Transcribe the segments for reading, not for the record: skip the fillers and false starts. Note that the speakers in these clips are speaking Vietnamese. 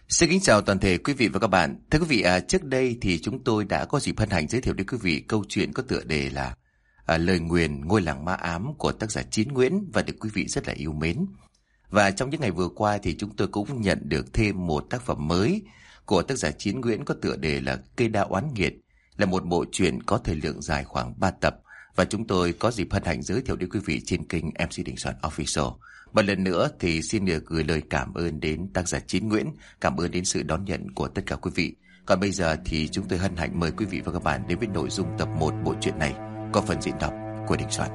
Xin kính chào toàn thể quý vị và các bạn. Thưa quý vị, trước đây thì chúng tôi đã có dịp hân hạnh giới thiệu đến quý vị câu chuyện có tựa đề là Lời nguyền ngôi làng ma ám của tác giả Chín Nguyễn và được quý vị rất là yêu mến. Và trong những ngày vừa qua thì chúng tôi cũng nhận được thêm một tác phẩm mới của tác giả Chín Nguyễn có tựa đề là Cây đa oán nghiệt, là một bộ truyện có thời lượng dài khoảng 3 tập và chúng tôi có dịp hân hạnh giới thiệu đến quý vị trên kênh MC Đình Soạn Official. Một lần nữa thì xin được gửi lời cảm ơn đến tác giả Chín Nguyễn, cảm ơn đến sự đón nhận của tất cả quý vị. Còn bây giờ thì chúng tôi hân hạnh mời quý vị và các bạn đến với nội dung tập 1 bộ truyện này có phần diễn đọc của Đình Soạn.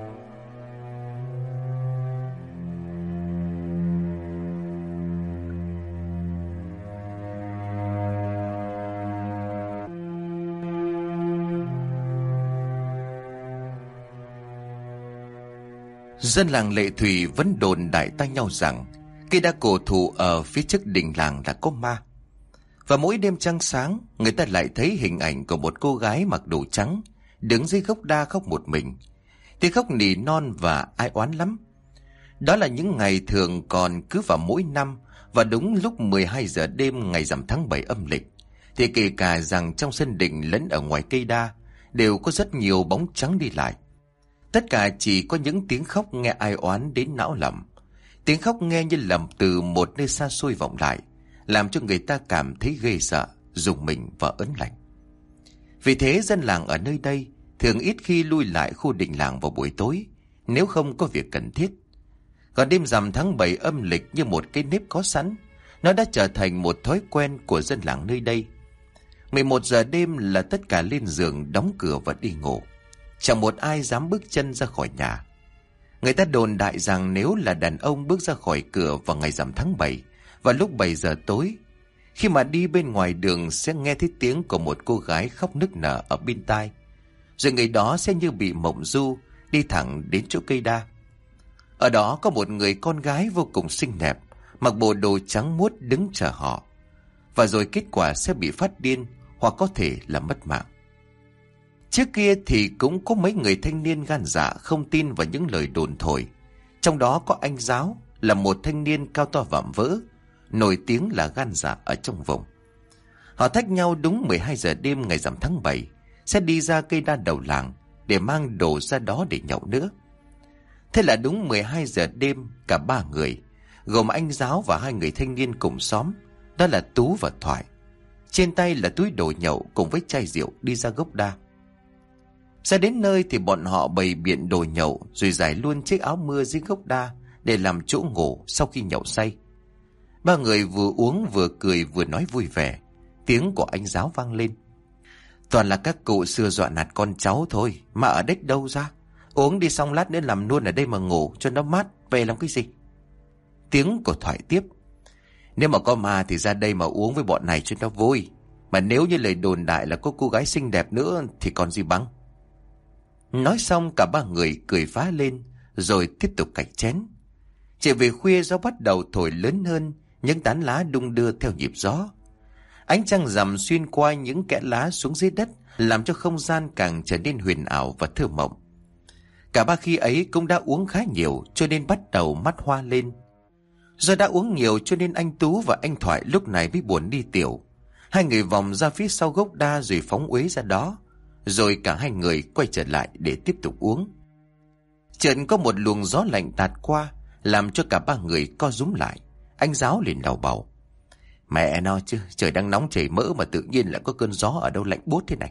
Dân làng Lệ Thủy vẫn đồn đại tai nhau rằng cây đa cổ thụ ở phía trước đình làng là có ma. Và mỗi đêm trăng sáng, người ta lại thấy hình ảnh của một cô gái mặc đồ trắng đứng dưới gốc đa khóc một mình. Tiếng khóc nỉ non và ai oán lắm. Đó là những ngày thường, còn cứ vào mỗi năm và đúng lúc 12 giờ đêm ngày rằm tháng 7 âm lịch thì kể cả rằng trong sân đình lẫn ở ngoài cây đa đều có rất nhiều bóng trắng đi lại. Tất cả chỉ có những tiếng khóc nghe ai oán đến não lòng. Tiếng khóc nghe như lầm từ một nơi xa xôi vọng lại, làm cho người ta cảm thấy ghê sợ, rùng mình và ớn lạnh. Vì thế dân làng ở nơi đây thường ít khi lui lại khu đình làng vào buổi tối, nếu không có việc cần thiết. Còn đêm rằm tháng 7 âm lịch như một cái nếp có sẵn, nó đã trở thành một thói quen của dân làng nơi đây. 11 giờ đêm là tất cả lên giường đóng cửa và đi ngủ. Chẳng một ai dám bước chân ra khỏi nhà. Người ta đồn đại rằng nếu là đàn ông bước ra khỏi cửa vào ngày rằm tháng 7 vào lúc 7 giờ tối, khi mà đi bên ngoài đường sẽ nghe thấy tiếng của một cô gái khóc nức nở ở bên tai. Rồi người đó sẽ như bị mộng du đi thẳng đến chỗ cây đa. Ở đó có một người con gái vô cùng xinh đẹp, mặc bộ đồ trắng muốt đứng chờ họ. Và rồi kết quả sẽ bị phát điên hoặc có thể là mất mạng. Trước kia thì cũng có mấy người thanh niên gan dạ không tin vào những lời đồn thổi. Trong đó có anh Giáo, là một thanh niên cao to vạm vỡ, nổi tiếng là gan dạ ở trong vùng. Họ thách nhau đúng 12 giờ đêm ngày rằm tháng 7 sẽ đi ra cây đa đầu làng để mang đồ ra đó để nhậu nữa. Thế là đúng 12 giờ đêm, cả ba người, gồm anh Giáo và hai người thanh niên cùng xóm, đó là Tú và Thoại, trên tay là túi đồ nhậu cùng với chai rượu đi ra gốc đa. Ra đến nơi thì bọn họ bày biện đồ nhậu rồi giải luôn chiếc áo mưa dưới gốc đa để làm chỗ ngủ sau khi nhậu say. Ba người vừa uống vừa cười vừa nói vui vẻ. Tiếng của anh Giáo vang lên: "Toàn là các cụ xưa dọa nạt con cháu thôi, mà ở đếch đâu ra. Uống đi xong lát nữa làm luôn ở đây mà ngủ cho nó mát, về làm cái gì?" Tiếng của Thoại tiếp: "Nếu mà có ma thì ra đây mà uống với bọn này cho nó vui. Mà nếu như lời đồn đại là có cô gái xinh đẹp nữa thì còn gì bằng." Nói xong cả ba người cười phá lên rồi tiếp tục cạch chén. Chỉ về khuya gió bắt đầu thổi lớn hơn, những tán lá đung đưa theo nhịp gió. Ánh trăng rằm xuyên qua những kẽ lá xuống dưới đất, làm cho không gian càng trở nên huyền ảo và thơ mộng. Cả ba khi ấy cũng đã uống khá nhiều cho nên bắt đầu mắt hoa lên. Do đã uống nhiều cho nên anh Tú và anh Thoại lúc này mới buồn đi tiểu. Hai người vòng ra phía sau gốc đa rồi phóng uế ra đó. Rồi cả hai người quay trở lại để tiếp tục uống. Chợt có một luồng gió lạnh tạt qua, làm cho cả ba người co rúm lại. Anh Giáo liền lầu bầu: "Mẹ nó chứ, trời đang nóng chảy mỡ mà tự nhiên lại có cơn gió ở đâu lạnh buốt thế này."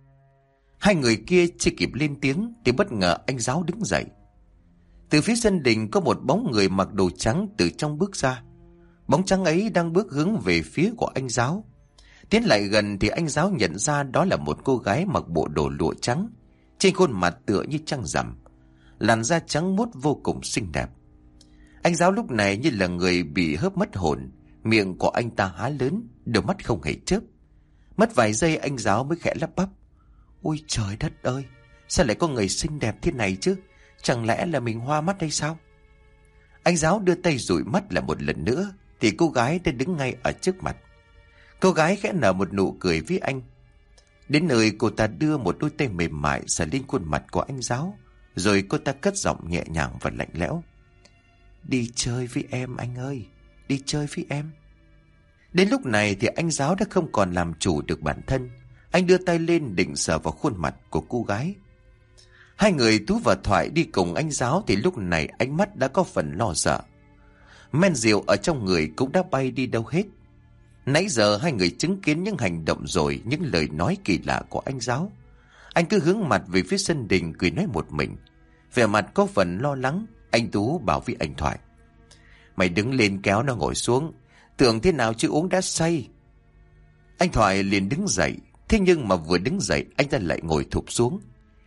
Hai người kia chưa kịp lên tiếng thì bất ngờ anh Giáo đứng dậy. Từ phía sân đình có một bóng người mặc đồ trắng từ trong bước ra. Bóng trắng ấy đang bước hướng về phía của anh Giáo. Tiến lại gần thì anh Giáo nhận ra đó là một cô gái mặc bộ đồ lụa trắng, trên khuôn mặt tựa như trăng rằm, làn da trắng muốt vô cùng xinh đẹp. Anh Giáo lúc này như là người bị hớp mất hồn, miệng của anh ta há lớn, đôi mắt không hề chớp. Mất vài giây anh Giáo mới khẽ lắp bắp: "Ôi trời đất ơi, sao lại có người xinh đẹp thế này chứ? Chẳng lẽ là mình hoa mắt hay sao?" Anh Giáo đưa tay dụi mắt lại một lần nữa thì cô gái đã đứng ngay ở trước mặt. Cô gái khẽ nở một nụ cười với anh. Đến nơi cô ta đưa một đôi tay mềm mại sờ lên khuôn mặt của anh Giáo, rồi cô ta cất giọng nhẹ nhàng và lạnh lẽo: "Đi chơi với em anh ơi, đi chơi với em." Đến lúc này thì anh giáo đã không còn làm chủ được bản thân. Anh đưa tay lên định sờ vào khuôn mặt của cô gái. Hai người Tú và Thoại đi cùng anh giáo thì lúc này ánh mắt đã có phần lo sợ. Men rượu ở trong người cũng đã bay đi đâu hết. Nãy giờ hai người chứng kiến những hành động rồi những lời nói kỳ lạ của anh giáo. Anh cứ hướng mặt về phía sân đình cười nói một mình. Vẻ mặt có phần lo lắng, anh Tú bảo với anh Thoại: Mày đứng lên kéo nó ngồi xuống, tưởng thế nào chứ uống đã say. Anh Thoại liền đứng dậy, thế nhưng mà vừa đứng dậy anh ta lại ngồi thụp xuống.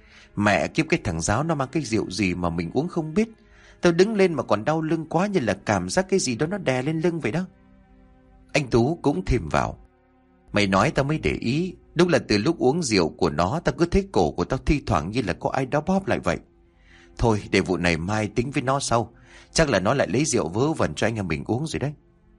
Mẹ kiếp, cái thằng giáo nó mang cái rượu gì mà mình uống không biết. Tao đứng lên mà còn đau lưng quá, như là cảm giác cái gì đó nó đè lên lưng vậy đó. Anh Tú cũng thêm vào: Mày nói tao mới để ý, đúng là từ lúc uống rượu của nó tao cứ thấy cổ của tao thi thoảng như là có ai đó bóp lại vậy. Thôi để vụ này mai tính với nó sau, chắc là nó lại lấy rượu vớ vẩn cho anh em mình uống rồi đấy.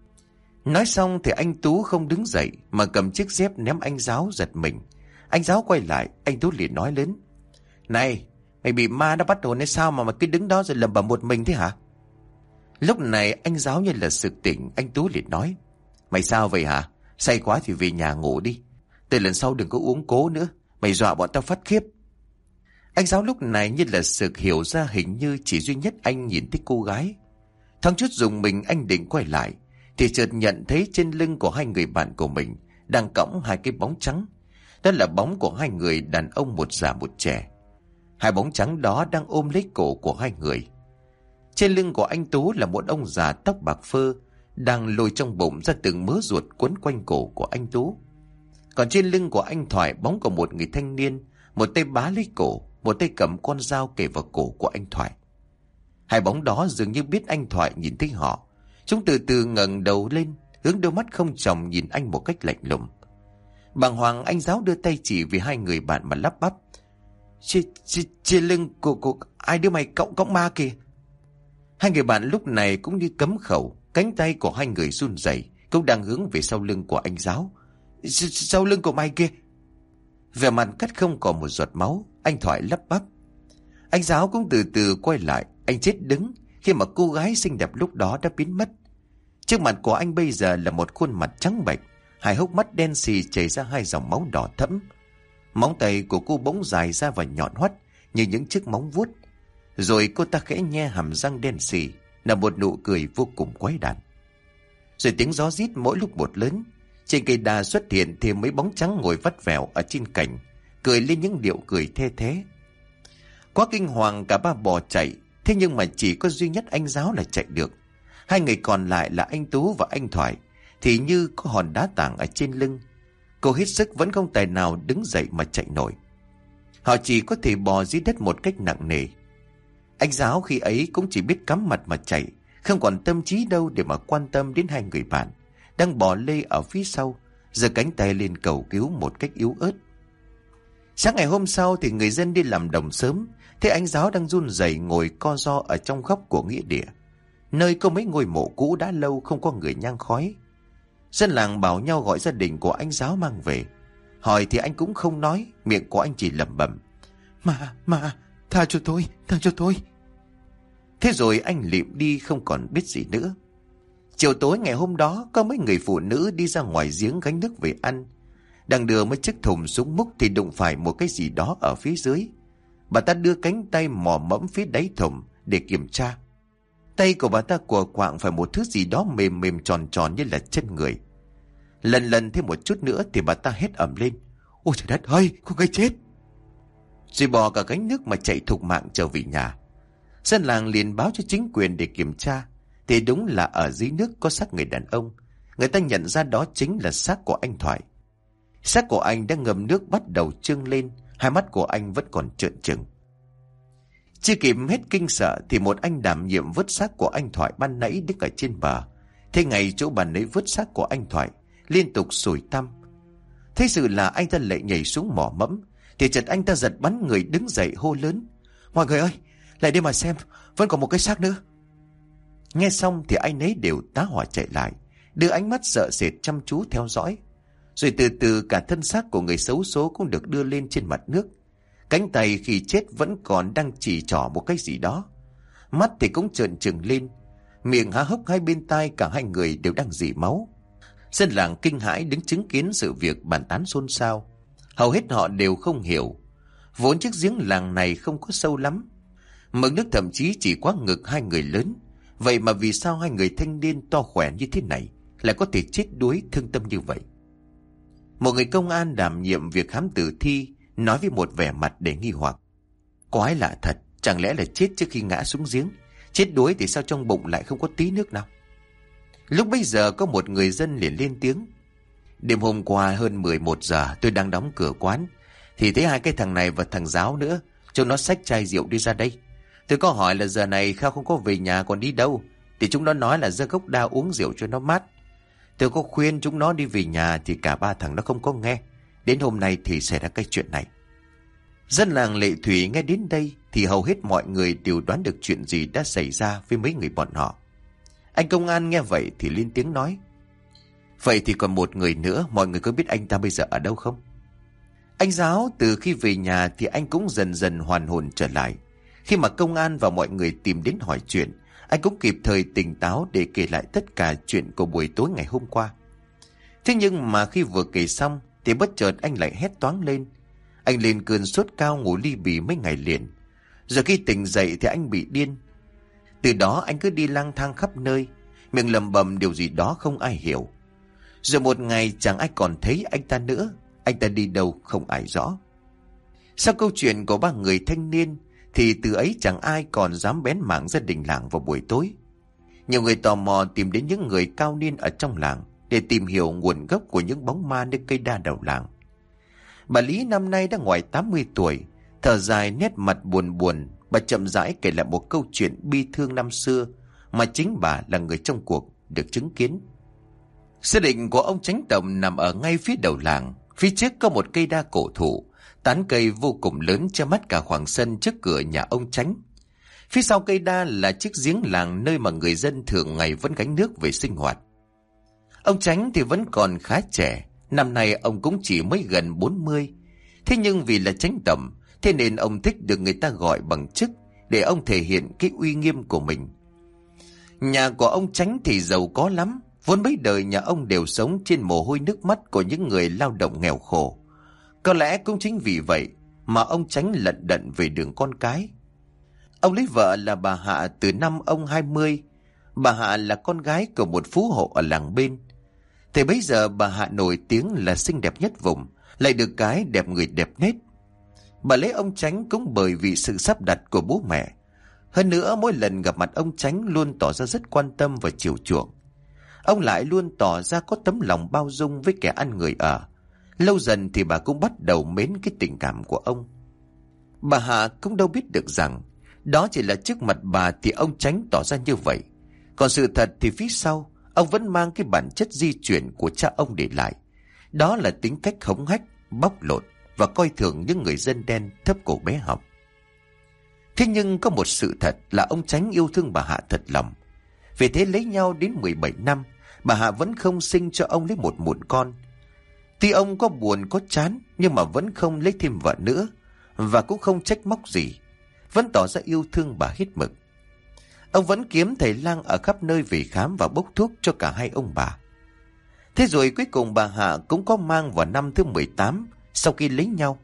Nói xong thì anh Tú không đứng dậy mà cầm chiếc dép ném anh giáo giật mình. Anh giáo quay lại, anh Tú liền nói lớn: Này, mày bị ma nó bắt hồn hay sao mà mày cứ đứng đó rồi lẩm bẩm một mình thế hả? Lúc này anh giáo như là sực tỉnh, anh Tú liền nói: Mày sao vậy hả? Say quá thì về nhà ngủ đi. Từ lần sau đừng có uống cố nữa, mày dọa bọn tao phát khiếp. Anh giáo lúc này như là sực hiểu ra hình như chỉ duy nhất anh nhìn thấy cô gái. Thoáng chút dùng mình anh định quay lại thì chợt nhận thấy trên lưng của hai người bạn của mình đang cõng hai cái bóng trắng. Đó là bóng của hai người đàn ông, một già một trẻ. Hai bóng trắng đó đang ôm lấy cổ của hai người. Trên lưng của anh Tú là một ông già tóc bạc phơ đang lôi trong bụng ra từng mớ ruột quấn quanh cổ của anh Tú. Còn trên lưng của anh Thoại, bóng của một người thanh niên, một tay bá lấy cổ, một tay cầm con dao kề vào cổ của anh Thoại. Hai bóng đó dường như biết anh Thoại nhìn thấy họ. Chúng từ từ ngẩng đầu lên, hướng đôi mắt không chồng nhìn anh một cách lạnh lùng. Bàng hoàng, anh giáo đưa tay chỉ về hai người bạn mà lắp bắp: Trên lưng của ai đứa mày cõng ma kìa. Hai người bạn lúc này cũng như cấm khẩu, cánh tay của hai người run rẩy, cũng đang hướng về sau lưng của anh giáo. Sau lưng của mày kia. Vẻ mặt cắt không còn một giọt máu, anh Thoại lắp bắp. Anh giáo cũng từ từ quay lại, anh chết đứng khi mà cô gái xinh đẹp lúc đó đã biến mất. Trước mặt của anh bây giờ là một khuôn mặt trắng bệch, hai hốc mắt đen xì chảy ra hai dòng máu đỏ thẫm. Móng tay của cô bỗng dài ra và nhọn hoắt như những chiếc móng vuốt. Rồi cô ta khẽ nhe hàm răng đen xì, là một nụ cười vô cùng quái đản. Rồi tiếng gió rít mỗi lúc một lớn. Trên cây đa xuất hiện thêm mấy bóng trắng ngồi vắt vẻo ở trên cành, cười lên những điệu cười the thế. Quá kinh hoàng, cả ba bỏ chạy. Thế nhưng mà chỉ có duy nhất anh giáo là chạy được. Hai người còn lại là anh Tú và anh Thoại thì như có hòn đá tảng ở trên lưng. Cô hết sức vẫn không tài nào đứng dậy mà chạy nổi. Họ chỉ có thể bò dưới đất một cách nặng nề. Anh giáo khi ấy cũng chỉ biết cắm mặt mà chạy, không còn tâm trí đâu để mà quan tâm đến hai người bạn đang bò lê ở phía sau, giơ cánh tay lên cầu cứu một cách yếu ớt. Sáng ngày hôm sau thì người dân đi làm đồng sớm, thấy anh giáo đang run rẩy ngồi co ro ở trong góc của nghĩa địa, nơi có mấy ngôi mộ cũ đã lâu không có người nhang khói. Dân làng bảo nhau gọi gia đình của anh giáo mang về. Hỏi thì anh cũng không nói, miệng của anh chỉ lẩm bẩm: Mà, tha cho tôi, tha cho tôi. Thế rồi anh lịm đi không còn biết gì nữa. Chiều tối ngày hôm đó, có mấy người phụ nữ đi ra ngoài giếng gánh nước về ăn. Đang đưa mấy chiếc thùng xuống múc thì đụng phải một cái gì đó ở phía dưới. Bà ta đưa cánh tay mò mẫm phía đáy thùng để kiểm tra. Tay của bà ta của quạng phải một thứ gì đó mềm mềm tròn tròn như là chân người. Lần thêm một chút nữa thì bà ta hét ầm lên: Ôi trời đất ơi, có cái chết! Rồi bỏ cả gánh nước mà chạy thục mạng trở về nhà. Dân làng liền báo cho chính quyền để kiểm tra. Thì đúng là ở dưới nước có xác người đàn ông. Người ta nhận ra đó chính là xác của anh Thoại. Xác của anh đang ngâm nước bắt đầu trương lên, hai mắt của anh vẫn còn trợn trừng. Chưa kịp hết kinh sợ thì một anh đảm nhiệm vớt xác của anh Thoại ban nãy đứng ở trên bờ. Thế ngay chỗ bàn ấy vớt xác của anh Thoại liên tục sủi tăm. Thế sự là anh ta lại nhảy xuống mỏ mẫm, thì chợt anh ta giật bắn người đứng dậy hô lớn: Mọi người ơi, lại đi mà xem, vẫn còn một cái xác nữa. Nghe xong thì ai nấy đều tá hỏa chạy lại, đưa ánh mắt sợ sệt chăm chú theo dõi. Rồi từ từ cả thân xác của người xấu số cũng được đưa lên trên mặt nước. Cánh tay khi chết vẫn còn đang chỉ trỏ một cái gì đó. Mắt thì cũng trợn trừng lên. Miệng há hốc hai bên tai cả hai người đều đang rỉ máu. Dân làng kinh hãi đứng chứng kiến sự việc bàn tán xôn xao. Hầu hết họ đều không hiểu. Vốn chiếc giếng làng này không có sâu lắm. Mực nước thậm chí chỉ quá ngực hai người lớn. Vậy mà vì sao hai người thanh niên to khỏe như thế này lại có thể chết đuối thương tâm như vậy? Một người công an đảm nhiệm việc khám tử thi nói với một vẻ mặt để nghi hoặc. Quái lạ thật, chẳng lẽ là chết trước khi ngã xuống giếng? Chết đuối thì sao trong bụng lại không có tí nước nào? Lúc bấy giờ có một người dân liền lên tiếng. Đêm hôm qua hơn 11 giờ tôi đang đóng cửa quán, thì thấy hai cái thằng này và thằng Giáo nữa, chúng nó xách chai rượu đi ra đây. Tôi có hỏi là giờ này Khao không có về nhà còn đi đâu, thì chúng nó nói là ra gốc đa uống rượu cho nó mát. Tôi có khuyên chúng nó đi về nhà thì cả ba thằng nó không có nghe. Đến hôm nay thì xảy ra cái chuyện này. Dân làng Lệ Thủy nghe đến đây thì hầu hết mọi người đều đoán được chuyện gì đã xảy ra với mấy người bọn họ. Anh công an nghe vậy thì lên tiếng nói. Vậy thì còn một người nữa, mọi người có biết anh ta bây giờ ở đâu không? Anh Giáo từ khi về nhà thì anh cũng dần dần hoàn hồn trở lại. Khi mà công an và mọi người tìm đến hỏi chuyện, anh cũng kịp thời tỉnh táo để kể lại tất cả chuyện của buổi tối ngày hôm qua. Thế nhưng mà khi vừa kể xong thì bất chợt anh lại hét toáng lên. Anh lên cơn sốt cao ngủ li bì mấy ngày liền. Rồi khi tỉnh dậy thì anh bị điên. Từ đó anh cứ đi lang thang khắp nơi, miệng lẩm bẩm điều gì đó không ai hiểu. Rồi một ngày chẳng ai còn thấy anh ta nữa. Anh ta đi đâu không ai rõ. Sau câu chuyện của ba người thanh niên thì từ ấy chẳng ai còn dám bén mảng gia đình làng vào buổi tối. Nhiều người tò mò tìm đến những người cao niên ở trong làng để tìm hiểu nguồn gốc của những bóng ma nơi cây đa đầu làng. Bà Lý năm nay đã ngoài 80 tuổi, thở dài nét mặt buồn buồn, bà chậm rãi kể lại một câu chuyện bi thương năm xưa mà chính bà là người trong cuộc được chứng kiến. Gia đình của ông Chánh Tổng nằm ở ngay phía đầu làng. Phía trước có một cây đa cổ thụ, tán cây vô cùng lớn che mắt cả khoảng sân trước cửa nhà ông Chánh. Phía sau cây đa là chiếc giếng làng nơi mà người dân thường ngày vẫn gánh nước về sinh hoạt. Ông Chánh thì vẫn còn khá trẻ, năm nay ông cũng chỉ mới gần 40. Thế nhưng vì là Chánh Tổng, thế nên ông thích được người ta gọi bằng chức để ông thể hiện cái uy nghiêm của mình. Nhà của ông Chánh thì giàu có lắm, vốn mấy đời nhà ông đều sống trên mồ hôi nước mắt của những người lao động nghèo khổ. Có lẽ cũng chính vì vậy mà ông Chánh lận đận về đường con cái. Ông lấy vợ là bà Hạ từ năm ông 20. Bà Hạ là con gái của một phú hộ ở làng bên. Thì bấy giờ bà Hạ nổi tiếng là xinh đẹp nhất vùng, lại được cái đẹp người đẹp nết. Bà lấy ông Chánh cũng bởi vì sự sắp đặt của bố mẹ. Hơn nữa mỗi lần gặp mặt ông Chánh luôn tỏ ra rất quan tâm và chiều chuộng. Ông lại luôn tỏ ra có tấm lòng bao dung với kẻ ăn người ở. Lâu dần thì bà cũng bắt đầu mến cái tình cảm của ông. Bà Hạ cũng đâu biết được rằng đó chỉ là trước mặt bà thì ông Chánh tỏ ra như vậy. Còn sự thật thì phía sau ông vẫn mang cái bản chất di chuyển của cha ông để lại. Đó là tính cách hống hách, bóc lột và coi thường những người dân đen thấp cổ bé họng. Thế nhưng có một sự thật là ông Chánh yêu thương bà Hạ thật lòng. Vì thế lấy nhau đến 17 năm, bà Hạ vẫn không sinh cho ông lấy một mụn con. Tuy ông có buồn có chán nhưng mà vẫn không lấy thêm vợ nữa, và cũng không trách móc gì, vẫn tỏ ra yêu thương bà hết mực. Ông vẫn kiếm thầy lang ở khắp nơi về khám và bốc thuốc cho cả hai ông bà. Thế rồi cuối cùng bà Hạ cũng có mang vào năm thứ 18 sau khi lấy nhau.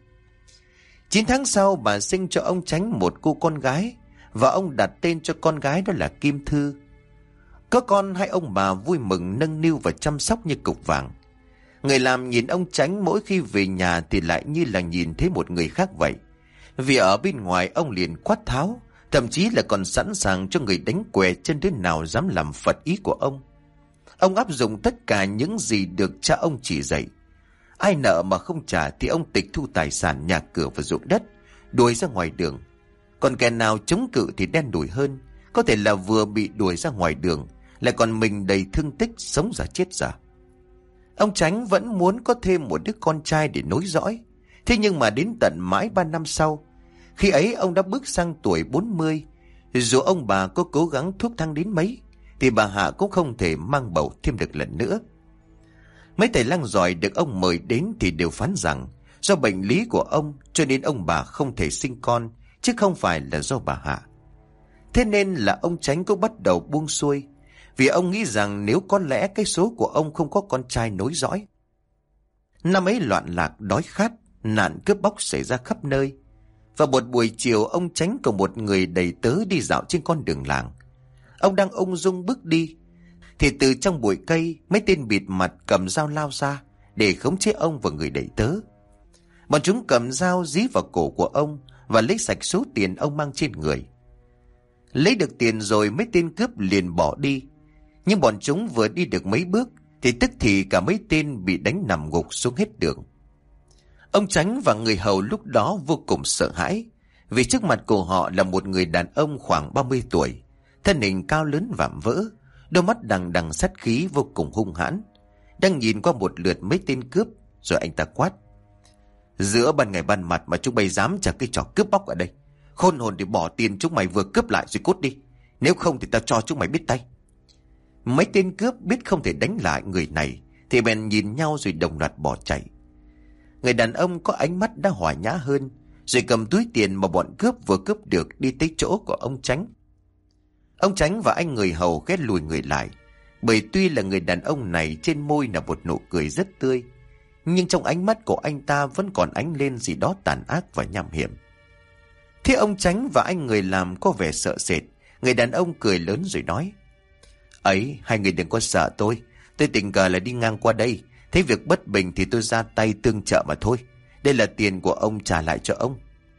9 tháng sau bà sinh cho ông Chánh một cô con gái, và ông đặt tên cho con gái đó là Kim Thư. Có con hai ông bà vui mừng nâng niu và chăm sóc như cục vàng. Người làm nhìn ông Chánh mỗi khi về nhà thì lại như là nhìn thấy một người khác vậy. Vì ở bên ngoài ông liền quát tháo, thậm chí là còn sẵn sàng cho người đánh què chân đứa nào dám làm phật ý của ông. Ông áp dụng tất cả những gì được cha ông chỉ dạy. Ai nợ mà không trả thì ông tịch thu tài sản, nhà cửa và ruộng đất, đuổi ra ngoài đường. Còn kẻ nào chống cự thì đen đủi hơn, có thể là vừa bị đuổi ra ngoài đường, lại còn mình đầy thương tích, sống giả chết giả. Ông Chánh vẫn muốn có thêm một đứa con trai để nối dõi. Thế nhưng mà đến tận mãi 3 năm sau, khi ấy ông đã bước sang tuổi 40, dù ông bà có cố gắng thuốc thang đến mấy thì bà Hạ cũng không thể mang bầu thêm được lần nữa. Mấy thầy lang giỏi được ông mời đến thì đều phán rằng do bệnh lý của ông cho nên ông bà không thể sinh con, chứ không phải là do bà Hạ. Thế nên là ông Chánh cũng bắt đầu buông xuôi, vì ông nghĩ rằng nếu có lẽ cái số của ông không có con trai nối dõi. Năm ấy loạn lạc, đói khát, nạn cướp bóc xảy ra khắp nơi. Và một buổi chiều, ông Chánh cùng một người đầy tớ đi dạo trên con đường làng. Ông đang ung dung bước đi, thì từ trong bụi cây, mấy tên bịt mặt cầm dao lao ra để khống chế ông và người đầy tớ. Bọn chúng cầm dao dí vào cổ của ông và lấy sạch số tiền ông mang trên người. Lấy được tiền rồi, mấy tên cướp liền bỏ đi. Nhưng bọn chúng vừa đi được mấy bước thì tức thì cả mấy tên bị đánh nằm gục xuống hết đường. Ông Chánh và người hầu lúc đó vô cùng sợ hãi, vì trước mặt của họ là một người đàn ông khoảng 30 tuổi, thân hình cao lớn vạm vỡ, đôi mắt đằng đằng sát khí vô cùng hung hãn, đang nhìn qua một lượt mấy tên cướp. Rồi anh ta quát: giữa ban ngày ban mặt mà chúng bay dám trả cái trò cướp bóc ở đây? Khôn hồn thì bỏ tiền chúng mày vừa cướp lại rồi cút đi, nếu không thì tao cho chúng mày biết tay. Mấy tên cướp biết không thể đánh lại người này thì bèn nhìn nhau rồi đồng loạt bỏ chạy. Người đàn ông có ánh mắt đã hòa nhã hơn, rồi cầm túi tiền mà bọn cướp vừa cướp được đi tới chỗ của ông Chánh. Ông Chánh và anh người hầu ghét lùi người lại, bởi tuy là người đàn ông này trên môi là một nụ cười rất tươi, nhưng trong ánh mắt của anh ta vẫn còn ánh lên gì đó tàn ác và nham hiểm. Thế ông Chánh và anh người làm có vẻ sợ sệt. Người đàn ông cười lớn rồi nói: ấy, hai người đừng có sợ tôi tình cờ là đi ngang qua đây, thấy việc bất bình thì tôi ra tay tương trợ mà thôi. Đây là tiền của ông, trả lại cho ông.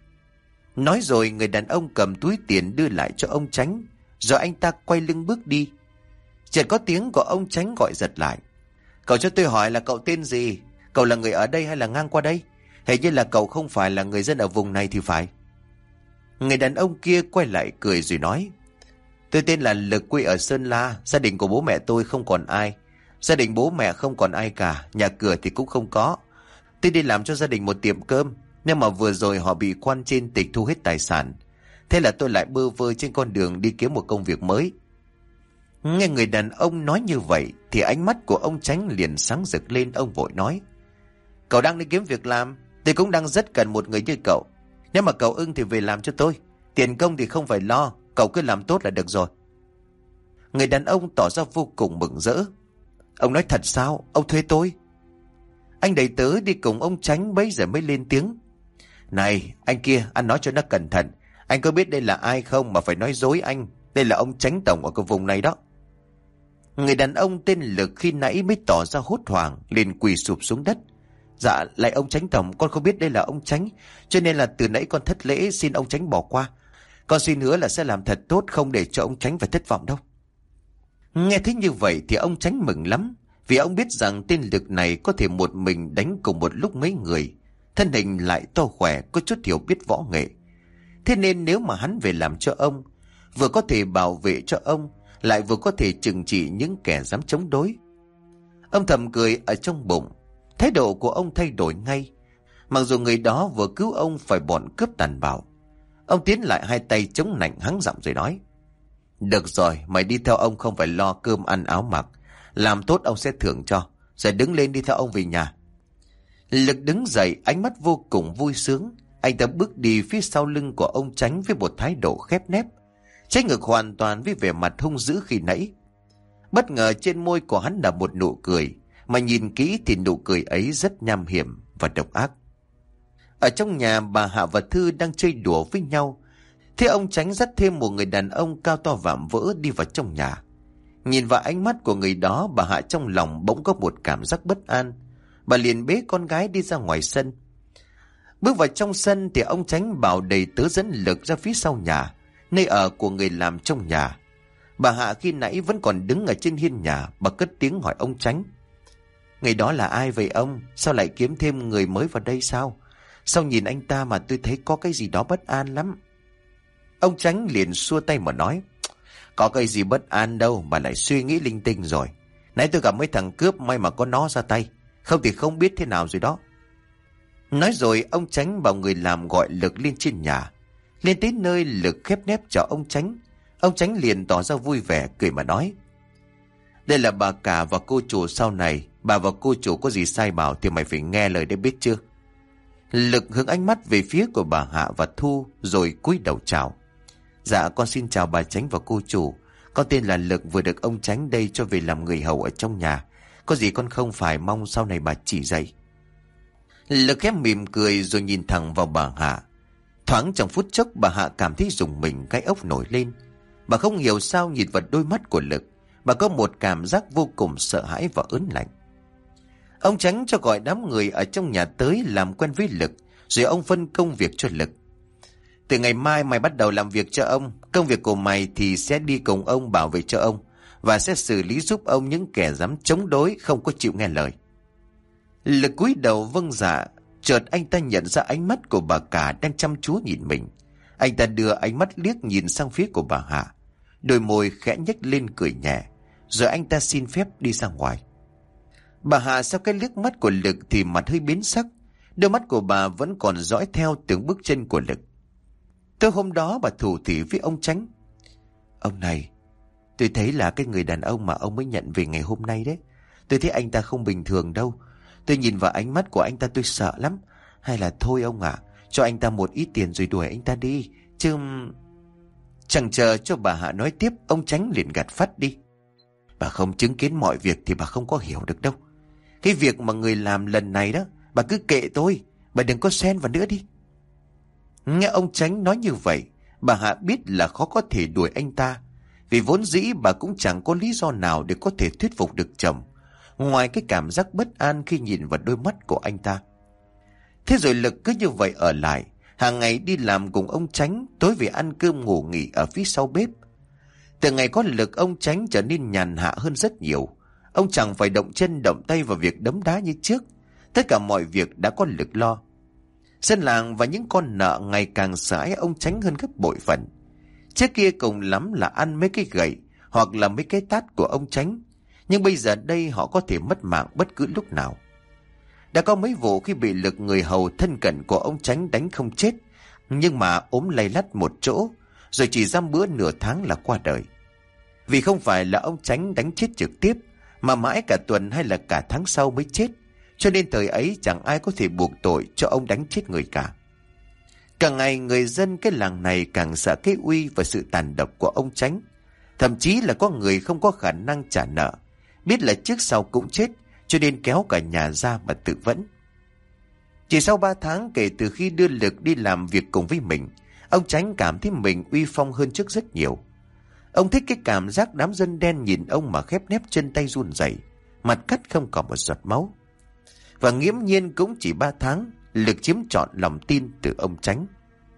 Nói rồi người đàn ông cầm túi tiền đưa lại cho ông Chánh, rồi anh ta quay lưng bước đi. Chợt có tiếng của ông Chánh gọi giật lại: cậu cho tôi hỏi là cậu tên gì? Cậu là người ở đây hay là ngang qua đây? Hình như là cậu không phải là người dân ở vùng này thì phải. Người đàn ông kia quay lại cười rồi nói: tôi tên là Lực, quê ở Sơn La. Gia đình của bố mẹ tôi không còn ai. Gia đình bố mẹ không còn ai cả, nhà cửa thì cũng không có. Tôi đi làm cho gia đình một tiệm cơm, nhưng mà vừa rồi họ bị quan trên tịch thu hết tài sản. Thế là tôi lại bơ vơ trên con đường đi kiếm một công việc mới. Nghe người đàn ông nói như vậy thì ánh mắt của ông Chánh liền sáng rực lên. Ông vội nói: cậu đang đi kiếm việc làm, tôi cũng đang rất cần một người như cậu. Nếu mà cậu ưng thì về làm cho tôi, tiền công thì không phải lo, cậu cứ làm tốt là được rồi. Người đàn ông tỏ ra vô cùng mừng rỡ: ông nói thật sao? Ông thuê tôi? Anh đầy tớ đi cùng ông Chánh bấy giờ mới lên tiếng: này anh kia, anh nói cho nó cẩn thận. Anh có biết đây là ai không mà phải nói dối anh? Đây là ông Chánh tổng ở cái vùng này đó. Người đàn ông tên Lực khi nãy mới tỏ ra hốt hoảng, liền quỳ sụp xuống đất: dạ, lại ông Chánh tổng, con không biết đây là ông Chánh, cho nên là từ nãy con thất lễ, xin ông Chánh bỏ qua. Con xin hứa là sẽ làm thật tốt, không để cho ông Chánh phải thất vọng đâu. Nghe thấy như vậy thì ông Chánh mừng lắm, vì ông biết rằng tên Lực này có thể một mình đánh cùng một lúc mấy người, thân hình lại to khỏe, có chút hiểu biết võ nghệ. Thế nên nếu mà hắn về làm cho ông, vừa có thể bảo vệ cho ông, lại vừa có thể trừng trị những kẻ dám chống đối. Ông thầm cười ở trong bụng. Thái độ của ông thay đổi ngay. Mặc dù người đó vừa cứu ông phải bọn cướp tàn bạo, ông tiến lại hai tay chống nạnh hắng giọng rồi nói: được rồi, mày đi theo ông không phải lo cơm ăn áo mặc, làm tốt ông sẽ thưởng cho. Rồi đứng lên đi theo ông về nhà. Lực đứng dậy, ánh mắt vô cùng vui sướng. Anh ta bước đi phía sau lưng của ông Chánh với một thái độ khép nép, trái ngược hoàn toàn với vẻ mặt hung dữ khi nãy. Bất ngờ trên môi của hắn là một nụ cười, mà nhìn kỹ thì nụ cười ấy rất nham hiểm và độc ác. Ở trong nhà, bà Hạ và Thư đang chơi đùa với nhau. Thế ông Chánh dắt thêm một người đàn ông cao to vạm vỡ đi vào trong nhà. Nhìn vào ánh mắt của người đó, bà Hạ trong lòng bỗng có một cảm giác bất an. Bà liền bế con gái đi ra ngoài sân. Bước vào trong sân thì ông Chánh bảo đầy tớ dẫn Lực ra phía sau nhà, nơi ở của người làm trong nhà. Bà Hạ khi nãy vẫn còn đứng ở trên hiên nhà. Bà cất tiếng hỏi ông Chánh: người đó là ai vậy ông? Sao lại kiếm thêm người mới vào đây sao? Sao nhìn anh ta mà tôi thấy có cái gì đó bất an lắm. Ông Chánh liền xua tay mà nói: có cái gì bất an đâu mà lại suy nghĩ linh tinh rồi. Nãy tôi gặp mấy thằng cướp, may mà có nó ra tay, không thì không biết thế nào rồi đó. Nói rồi ông Chánh bảo người làm gọi Lực lên trên nhà. Lên tới nơi, Lực khép nép chào ông Chánh. Ông Chánh liền tỏ ra vui vẻ cười mà nói: đây là bà cả và cô chủ sau này. Bà và cô chủ có gì sai bảo thì mày phải nghe lời đấy, biết chưa? Lực hướng ánh mắt về phía của bà Hạ và Thu rồi cúi đầu chào: dạ con xin chào bà Chánh và cô chủ. Con tên là Lực, vừa được ông Chánh đây cho về làm người hầu ở trong nhà. Có gì con không phải, mong sau này bà chỉ dạy. Lực khẽ mỉm cười rồi nhìn thẳng vào bà Hạ. Thoáng trong phút chốc bà Hạ cảm thấy rùng mình, cái ốc nổi lên. Bà không hiểu sao nhìn vào đôi mắt của Lực, bà có một cảm giác vô cùng sợ hãi và ớn lạnh. Ông Chánh cho gọi đám người ở trong nhà tới làm quen với Lực, rồi ông phân công việc cho Lực. Từ ngày mai mày bắt đầu làm việc cho ông. Công việc của mày thì sẽ đi cùng ông bảo vệ cho ông, và sẽ xử lý giúp ông những kẻ dám chống đối, không có chịu nghe lời. Lực cúi đầu vâng dạ. Chợt anh ta nhận ra ánh mắt của bà cả đang chăm chú nhìn mình. Anh ta đưa ánh mắt liếc nhìn sang phía của bà Hạ, đôi môi khẽ nhếch lên cười nhẹ, rồi anh ta xin phép đi ra ngoài. Bà Hạ sau cái liếc mắt của Lực thì mặt hơi biến sắc. Đôi mắt của bà vẫn còn dõi theo từng bước chân của Lực. Tối hôm đó bà thủ thỉ với ông Chánh. Ông này, tôi thấy là cái người đàn ông mà ông mới nhận về ngày hôm nay đấy. Tôi thấy anh ta không bình thường đâu. Tôi nhìn vào ánh mắt của anh ta tôi sợ lắm. Hay là thôi ông ạ, cho anh ta một ít tiền rồi đuổi anh ta đi. Chứ... Chẳng chờ cho bà Hạ nói tiếp, ông Chánh liền gạt phắt đi. Bà không chứng kiến mọi việc thì bà không có hiểu được đâu. Cái việc mà người làm lần này đó, bà cứ kệ tôi, bà đừng có xen vào nữa đi. Nghe ông Chánh nói như vậy, bà Hạ biết là khó có thể đuổi anh ta, vì vốn dĩ bà cũng chẳng có lý do nào để có thể thuyết phục được chồng, ngoài cái cảm giác bất an khi nhìn vào đôi mắt của anh ta. Thế rồi Lực cứ như vậy ở lại, hàng ngày đi làm cùng ông Chánh, tối về ăn cơm ngủ nghỉ ở phía sau bếp. Từ ngày có Lực, ông Chánh trở nên nhàn hạ hơn rất nhiều. Ông chẳng phải động chân động tay vào việc đấm đá như trước. Tất cả mọi việc đã có Lực lo. Dân làng và những con nợ ngày càng sợ hãi ông Chánh hơn gấp bội phần. Trước kia cùng lắm là ăn mấy cái gậy hoặc là mấy cái tát của ông Chánh, nhưng bây giờ đây họ có thể mất mạng bất cứ lúc nào. Đã có mấy vụ khi bị Lực, người hầu thân cận của ông Chánh, đánh không chết, nhưng mà ốm lay lắt một chỗ, rồi chỉ giam bữa nửa tháng là qua đời. Vì không phải là ông Chánh đánh chết trực tiếp, mà mãi cả tuần hay là cả tháng sau mới chết, cho nên thời ấy chẳng ai có thể buộc tội cho ông đánh chết người cả. Càng ngày người dân cái làng này càng sợ cái uy và sự tàn độc của ông Chánh. Thậm chí là có người không có khả năng trả nợ, biết là trước sau cũng chết, cho nên kéo cả nhà ra mà tự vẫn. Chỉ sau 3 tháng kể từ khi đưa Lực đi làm việc cùng với mình, ông Chánh cảm thấy mình uy phong hơn trước rất nhiều. Ông thích cái cảm giác đám dân đen nhìn ông mà khép nép, chân tay run rẩy, mặt cắt không còn một giọt máu. Và nghiễm nhiên cũng chỉ 3 tháng, Lực chiếm trọn lòng tin từ ông Chánh.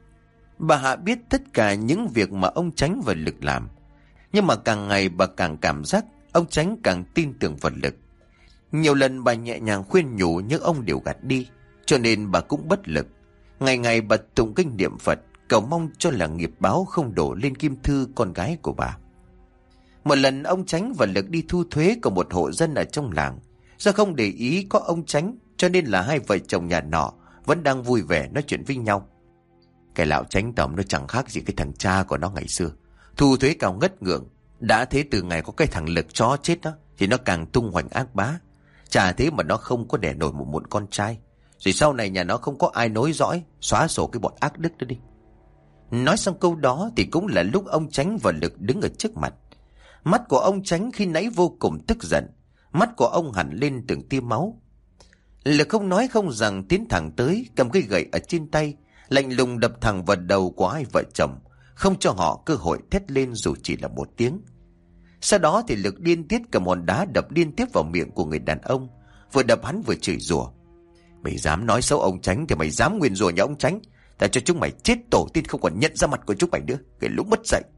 Bà Hạ biết tất cả những việc mà ông Chánh và Lực làm, nhưng mà càng ngày bà càng cảm giác ông Chánh càng tin tưởng vào Lực. Nhiều lần bà nhẹ nhàng khuyên nhủ nhưng ông đều gạt đi, cho nên bà cũng bất lực. Ngày ngày bà tụng kinh niệm Phật, cầu mong cho là nghiệp báo không đổ lên Kim Thư, con gái của bà. Một lần ông Chánh và Lực đi thu thuế của một hộ dân ở trong làng. Do không để ý có ông Chánh, cho nên là hai vợ chồng nhà nọ vẫn đang vui vẻ nói chuyện với nhau. Cái lão Chánh tổng nó chẳng khác gì cái thằng cha của nó ngày xưa, thu thuế cao ngất ngưỡng. Đã thế từ ngày có cái thằng Lực chó chết đó, thì nó càng tung hoành ác bá. Chả thế mà nó không có đẻ nổi một con trai. Rồi sau này nhà nó không có ai nối dõi, xóa sổ cái bọn ác đức đó đi. Nói xong câu đó thì cũng là lúc ông Chánh và Lực đứng ở trước mặt. Mắt của ông Chánh khi nãy vô cùng tức giận, mắt của ông hẳn lên từng tia máu. Lực không nói không rằng tiến thẳng tới, cầm cái gậy ở trên tay, lạnh lùng đập thẳng vào đầu của hai vợ chồng, không cho họ cơ hội thét lên dù chỉ là một tiếng. Sau đó thì Lực điên tiết cầm hòn đá đập liên tiếp vào miệng của người đàn ông, vừa đập hắn vừa chửi rủa. Mày dám nói xấu ông Chánh thì mày dám nguyền rủa nhà ông Chánh, ta cho chúng mày chết tổ tiên không còn nhận ra mặt của chúng mày nữa, cái lũ mất dạy.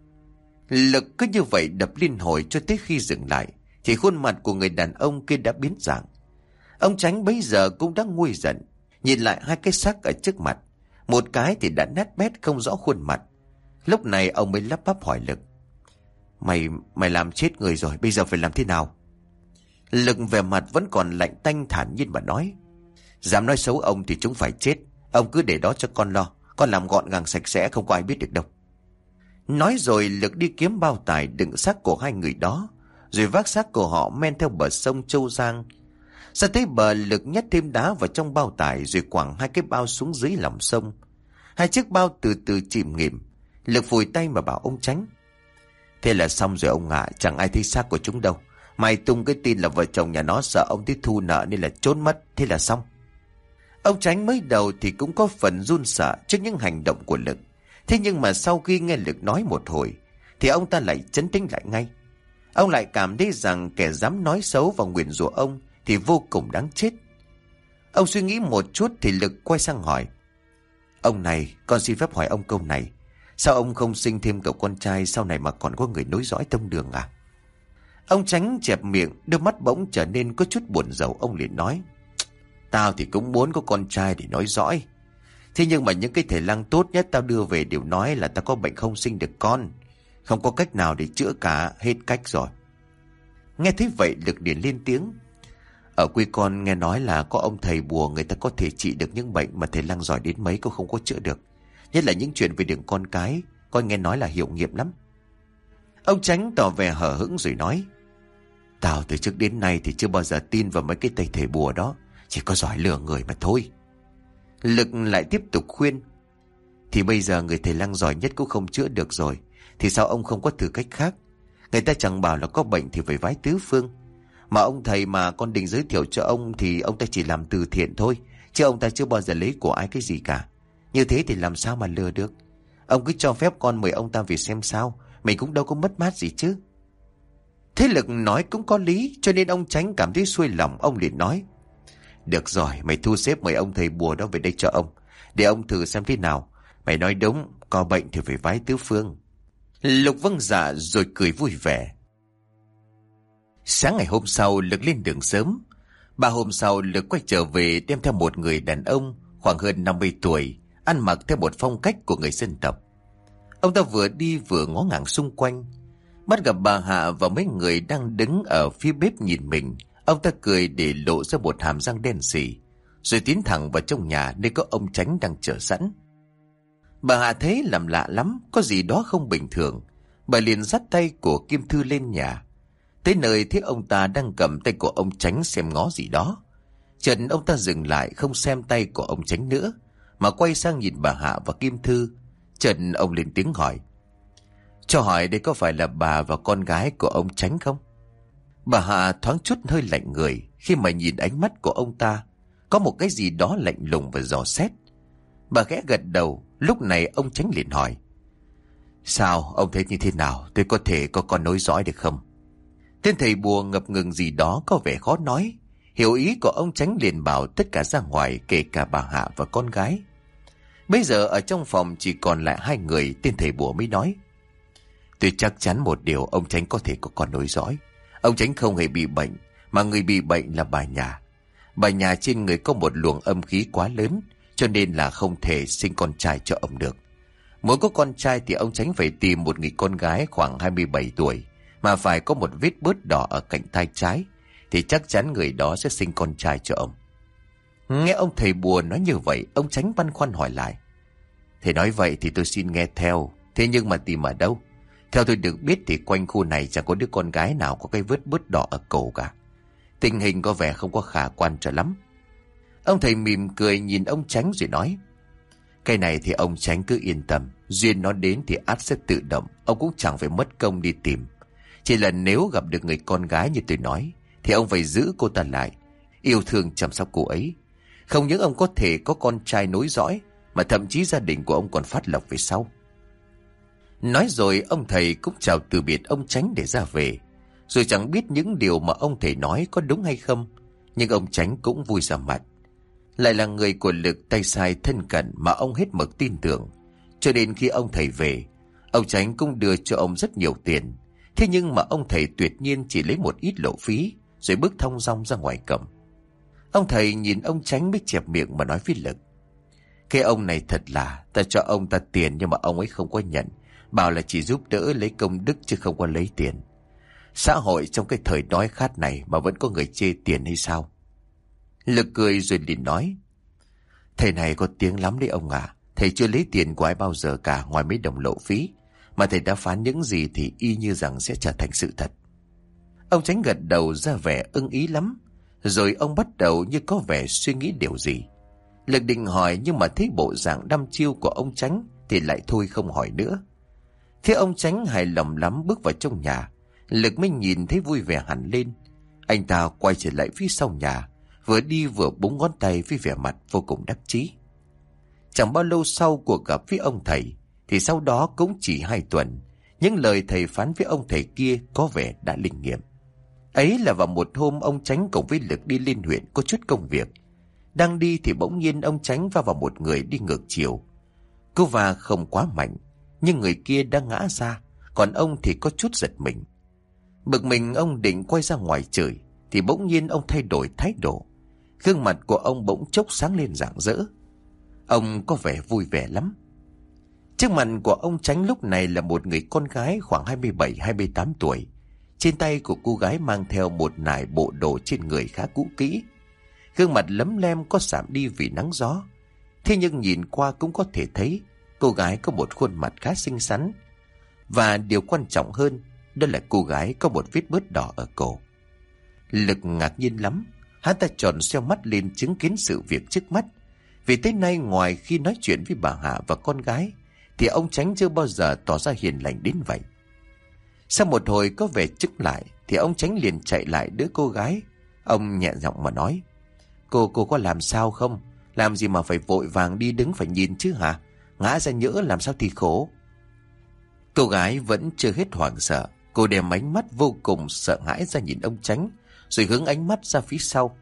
Lực cứ như vậy đập liên hồi cho tới khi dừng lại, thì khuôn mặt của người đàn ông kia đã biến dạng. Ông Chánh bấy giờ cũng đã nguôi giận, nhìn lại hai cái xác ở trước mặt, một cái thì đã nát bét không rõ khuôn mặt. Lúc này ông mới lắp bắp hỏi Lực: Mày làm chết người rồi, bây giờ phải làm thế nào? Lực vẻ mặt vẫn còn lạnh tanh thản nhiên mà nói: Dám nói xấu ông thì chúng phải chết. Ông cứ để đó cho con lo, con làm gọn gàng sạch sẽ, không có ai biết được đâu. Nói rồi Lực đi kiếm bao tải đựng xác của hai người đó, rồi vác xác của họ men theo bờ sông Châu Giang. Ra tới bờ, Lực nhét thêm đá vào trong bao tải, rồi quẳng hai cái bao xuống dưới lòng sông. Hai chiếc bao từ từ chìm nghỉm. Lực vùi tay mà bảo ông Chánh: Thế là xong rồi ông ạ, chẳng ai thấy xác của chúng đâu. Mai tung cái tin là vợ chồng nhà nó sợ ông Tít thu nợ nên là trốn mất, thế là xong. Ông Tránh mới đầu thì cũng có phần run sợ trước những hành động của Lực. Thế nhưng mà sau khi nghe Lực nói một hồi thì ông ta lại trấn tĩnh lại ngay. Ông lại cảm thấy rằng kẻ dám nói xấu và nguyền rủa ông thì vô cùng đáng chết. Ông suy nghĩ một chút thì Lực quay sang hỏi: Ông này, con xin phép hỏi ông câu này. Sao ông không sinh thêm cậu con trai sau này mà còn có người nối dõi tông đường à? Ông Tránh chẹp miệng, đôi mắt bỗng trở nên có chút buồn rầu. Ông liền nói: Tao thì cũng muốn có con trai để nối dõi. Thế nhưng mà những cái thể lang tốt nhất tao đưa về đều nói là tao có bệnh không sinh được con. Không có cách nào để chữa cả, hết cách rồi. Nghe thấy vậy Lực liền lên tiếng: Ở quê con nghe nói là có ông thầy bùa, người ta có thể trị được những bệnh mà thầy lang giỏi đến mấy cũng không có chữa được. Nhất là những chuyện về đường con cái, con nghe nói là hiệu nghiệm lắm. Ông Tránh tỏ vẻ hờ hững rồi nói: Tao từ trước đến nay thì chưa bao giờ tin vào mấy cái thầy bùa đó, chỉ có giỏi lừa người mà thôi. Lực lại tiếp tục khuyên: Thì bây giờ người thầy lang giỏi nhất cũng không chữa được rồi, thì sao ông không có thử cách khác? Người ta chẳng bảo là có bệnh thì phải vái tứ phương. Mà ông thầy mà con định giới thiệu cho ông thì ông ta chỉ làm từ thiện thôi, chứ ông ta chưa bao giờ lấy của ai cái gì cả. Như thế thì làm sao mà lừa được? Ông cứ cho phép con mời ông ta về xem sao, mình cũng đâu có mất mát gì chứ. Thế Lực nói cũng có lý, cho nên ông Tránh cảm thấy xuôi lòng. Ông liền nói: Được rồi, mày thu xếp mời ông thầy bùa đó về đây cho ông, để ông thử xem thế nào. Mày nói đúng, có bệnh thì phải vái tứ phương. Lục vâng dạ rồi cười vui vẻ. Sáng ngày hôm sau Lực lên đường sớm. 3 hôm sau Lực quay trở về đem theo một người đàn ông khoảng hơn 50 tuổi, ăn mặc theo một phong cách của người dân tộc. Ông ta vừa đi vừa ngó ngàng xung quanh, bắt gặp bà Hạ và mấy người đang đứng ở phía bếp nhìn mình. Ông ta cười để lộ ra một hàm răng đen sì, rồi tiến thẳng vào trong nhà nơi có ông Tránh đang chờ sẵn. Bà Hạ thấy làm lạ lắm, có gì đó không bình thường. Bà liền dắt tay của Kim Thư lên nhà. Tới nơi thấy ông ta đang cầm tay của ông Tránh xem ngó gì đó. Chợt ông ta dừng lại, không xem tay của ông Tránh nữa, mà quay sang nhìn bà Hạ và Kim Thư. Chợt ông lên tiếng hỏi: Cho hỏi đây có phải là bà và con gái của ông Tránh không? Bà Hạ thoáng chút hơi lạnh người khi mà nhìn ánh mắt của ông ta, có một cái gì đó lạnh lùng và dò xét. Bà khẽ gật đầu. Lúc này ông Tránh liền hỏi: Sao, ông thấy như thế nào? Tôi có thể có con nối dõi được không? Tên thầy bùa ngập ngừng gì đó có vẻ khó nói. Hiểu ý của ông Tránh liền bảo tất cả ra ngoài, kể cả bà Hạ và con gái. Bây giờ ở trong phòng chỉ còn lại 2 người. Tên thầy bùa mới nói: Tôi chắc chắn một điều, ông Tránh có thể có con nối dõi. Ông Tránh không hề bị bệnh, mà người bị bệnh là bà nhà. Bà nhà trên người có một luồng âm khí quá lớn, cho nên là không thể sinh con trai cho ông được. Muốn có con trai thì ông Tránh phải tìm một người con gái khoảng 27 tuổi, mà phải có một vết bớt đỏ ở cạnh tai trái, thì chắc chắn người đó sẽ sinh con trai cho ông. Nghe ông thầy bùa nói như vậy, ông Tránh băn khoăn hỏi lại: Thầy nói vậy thì tôi xin nghe theo, thế nhưng mà tìm ở đâu? Theo tôi được biết thì quanh khu này chẳng có đứa con gái nào có cái vết bớt đỏ ở cổ cả. Tình hình có vẻ không có khả quan cho lắm. Ông thầy mỉm cười nhìn ông Tránh rồi nói: Cái này thì ông Tránh cứ yên tâm, duyên nó đến thì ắt sẽ tự động, ông cũng chẳng phải mất công đi tìm. Chỉ là nếu gặp được người con gái như tôi nói thì ông phải giữ cô ta lại, yêu thương chăm sóc cô ấy. Không những ông có thể có con trai nối dõi, mà thậm chí gia đình của ông còn phát lộc về sau. Nói rồi ông thầy cũng chào từ biệt ông Tránh để ra về. Rồi chẳng biết những điều mà ông thầy nói có đúng hay không, nhưng ông Tránh cũng vui ra mặt. Lại là người của Lực tay sai thân cận mà ông hết mực tin tưởng, cho nên khi ông thầy về, ông Tránh cũng đưa cho ông rất nhiều tiền. Thế nhưng mà ông thầy tuyệt nhiên chỉ lấy một ít lộ phí, rồi bước thong dong ra ngoài cổng. Ông thầy nhìn ông Tránh mới chẹp miệng mà nói với Lực: Cái ông này thật là, ta cho ông ta tiền nhưng mà ông ấy không có nhận, bảo là chỉ giúp đỡ lấy công đức chứ không có lấy tiền. Xã hội trong cái thời đói khát này mà vẫn có người chê tiền hay sao? Lực cười rồi liền nói: Thầy này có tiếng lắm đấy ông ạ. Thầy chưa lấy tiền của ai bao giờ cả, ngoài mấy đồng lộ phí. Mà thầy đã phán những gì thì y như rằng sẽ trở thành sự thật. Ông Tránh gật đầu ra vẻ ưng ý lắm. Rồi ông bắt đầu như có vẻ suy nghĩ điều gì. Lực định hỏi nhưng mà thấy bộ dạng đăm chiêu của ông Tránh thì lại thôi không hỏi nữa. Thế ông Chánh hài lòng lắm bước vào trong nhà. Lực mới nhìn thấy vui vẻ hẳn lên. Anh ta quay trở lại phía sau nhà, vừa đi vừa búng ngón tay với vẻ mặt vô cùng đắc chí. Chẳng bao lâu sau cuộc gặp với ông thầy, thì sau đó cũng chỉ 2 tuần, những lời thầy phán với ông thầy kia có vẻ đã linh nghiệm. Ấy là vào một hôm ông Chánh cùng với Lực đi lên huyện có chút công việc. Đang đi thì bỗng nhiên ông Chánh va vào một người đi ngược chiều. Cú va không quá mạnh, nhưng người kia đã ngã ra, còn ông thì có chút giật mình. Bực mình ông định quay ra ngoài chửi, thì bỗng nhiên ông thay đổi thái độ. Gương mặt của ông bỗng chốc sáng lên rạng rỡ. Ông có vẻ vui vẻ lắm. Trước mặt của ông Chánh lúc này là một người con gái khoảng 27-28 tuổi. Trên tay của cô gái mang theo một nải bộ đồ trên người khá cũ kỹ. Gương mặt lấm lem có sạm đi vì nắng gió. Thế nhưng nhìn qua cũng có thể thấy cô gái có một khuôn mặt khá xinh xắn. Và điều quan trọng hơn, đó là cô gái có một vết bớt đỏ ở cổ. Lực ngạc nhiên lắm. Hắn ta tròn xoe mắt lên chứng kiến sự việc trước mắt. Vì tới nay ngoài khi nói chuyện với bà Hạ và con gái, thì ông Chánh chưa bao giờ tỏ ra hiền lành đến vậy. Sau một hồi có vẻ chững lại, thì ông Chánh liền chạy lại đỡ cô gái. Ông nhẹ giọng mà nói: Cô có làm sao không? Làm gì mà phải vội vàng đi đứng phải nhìn chứ hả? Ngã ra nhỡ làm sao thì khổ. Cô gái vẫn chưa hết hoảng sợ. Cô đem ánh mắt vô cùng sợ hãi ra nhìn ông Chánh, rồi hướng ánh mắt ra phía sau.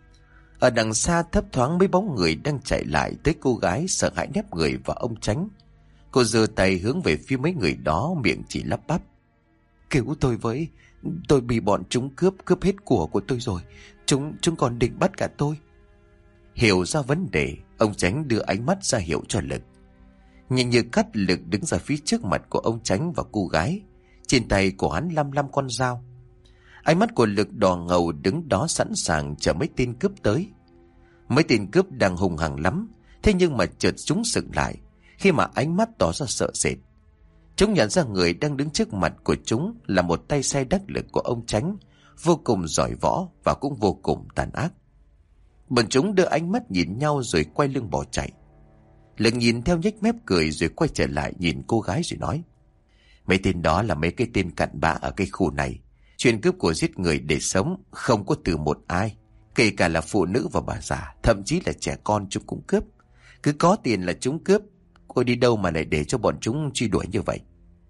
Ở đằng xa thấp thoáng mấy bóng người đang chạy lại tới cô gái, sợ hãi nép người vào ông Chánh. Cô giơ tay hướng về phía mấy người đó, miệng chỉ lắp bắp: Cứu tôi với, tôi bị bọn chúng cướp hết của tôi rồi. Chúng còn định bắt cả tôi. Hiểu ra vấn đề, ông Chánh đưa ánh mắt ra hiệu cho Lực. Nhìn như cắt, Lực đứng ra phía trước mặt của ông Chánh và cô gái. Trên tay của hắn lăm con dao. Ánh mắt của Lực đỏ ngầu đứng đó sẵn sàng chờ mấy tên cướp tới. Mấy tên cướp đang hùng hằng lắm, thế nhưng mà chợt chúng sững lại khi mà ánh mắt tỏ ra sợ sệt. Chúng nhận ra người đang đứng trước mặt của chúng là một tay sai đắc lực của ông Chánh, vô cùng giỏi võ và cũng vô cùng tàn ác. Bọn chúng đưa ánh mắt nhìn nhau rồi quay lưng bỏ chạy. Lực nhìn theo nhếch mép cười rồi quay trở lại nhìn cô gái rồi nói: Mấy tên đó là mấy cái tên cặn bã ở cái khu này, chuyên cướp của giết người để sống, không có từ một ai, kể cả là phụ nữ và bà già, thậm chí là trẻ con chúng cũng cướp. Cứ có tiền là chúng cướp. Cô đi đâu mà lại để cho bọn chúng truy đuổi như vậy?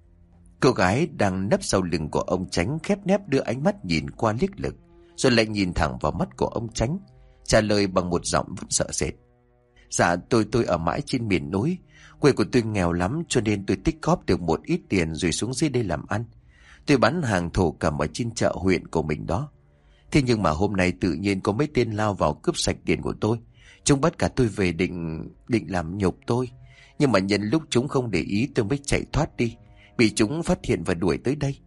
Cô gái đang nấp sau lưng của ông Chánh khép nép đưa ánh mắt nhìn qua liếc Lực, rồi lại nhìn thẳng vào mắt của ông Chánh, trả lời bằng một giọng vẫn sợ sệt: Dạ tôi ở mãi trên miền núi. Quê của tôi nghèo lắm, cho nên tôi tích góp được một ít tiền rồi xuống dưới đây làm ăn. Tôi bán hàng thổ cẩm ở trên chợ huyện của mình đó. Thế nhưng mà hôm nay tự nhiên có mấy tên lao vào cướp sạch tiền của tôi. Chúng bắt cả tôi về định làm nhục tôi. Nhưng mà nhân lúc chúng không để ý tôi mới chạy thoát đi, bị chúng phát hiện và đuổi tới đây.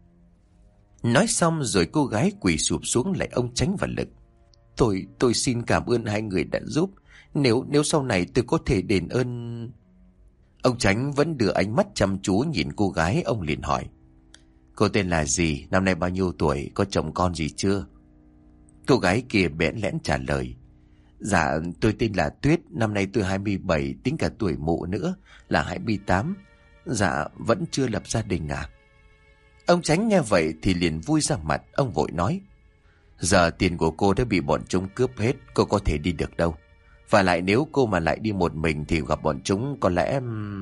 Nói xong rồi cô gái quỳ sụp xuống lại ông Chánh và Lực. Tôi xin cảm ơn hai người đã giúp. Nếu sau này tôi có thể đền ơn... Ông Chánh vẫn đưa ánh mắt chăm chú nhìn cô gái. Ông liền hỏi: Cô tên là gì? Năm nay bao nhiêu tuổi? Có chồng con gì chưa? Cô gái kia bẽn lẽn trả lời: Dạ tôi tên là Tuyết. Năm nay tôi 27, tính cả tuổi mụ nữa là 28. Dạ vẫn chưa lập gia đình à? Ông Chánh nghe vậy thì liền vui ra mặt. Ông vội nói: Giờ tiền của cô đã bị bọn chúng cướp hết, cô có thể đi được đâu. Và lại nếu cô mà lại đi một mình thì gặp bọn chúng có lẽ...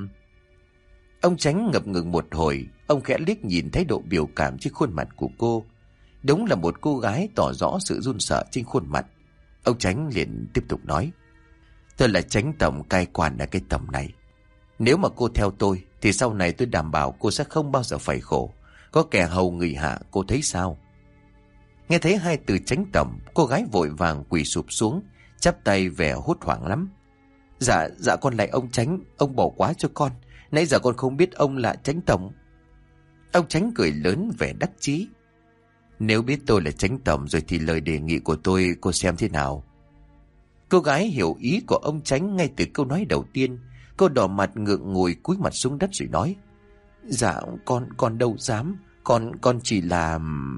Ông Chánh ngập ngừng một hồi. Ông khẽ liếc nhìn thái độ biểu cảm trên khuôn mặt của cô. Đúng là một cô gái tỏ rõ sự run sợ trên khuôn mặt. Ông Chánh liền tiếp tục nói: Tôi là Chánh tổng cai quản ở cái tầm này. Nếu mà cô theo tôi thì sau này tôi đảm bảo cô sẽ không bao giờ phải khổ. Có kẻ hầu người hạ, cô thấy sao? Nghe thấy hai từ Chánh tổng, cô gái vội vàng quỳ sụp xuống, chắp tay vẻ hốt hoảng lắm. Dạ con lại ông Chánh, ông bỏ quá cho con. Nãy giờ con không biết ông là Chánh tổng. Ông Chánh cười lớn vẻ đắc chí. Nếu biết tôi là Chánh tổng rồi thì lời đề nghị của tôi cô xem thế nào? Cô gái hiểu ý của ông Chánh ngay từ câu nói đầu tiên. Cô đỏ mặt ngượng ngùi cúi mặt xuống đất rồi nói: Dạ con đâu dám. Con chỉ là...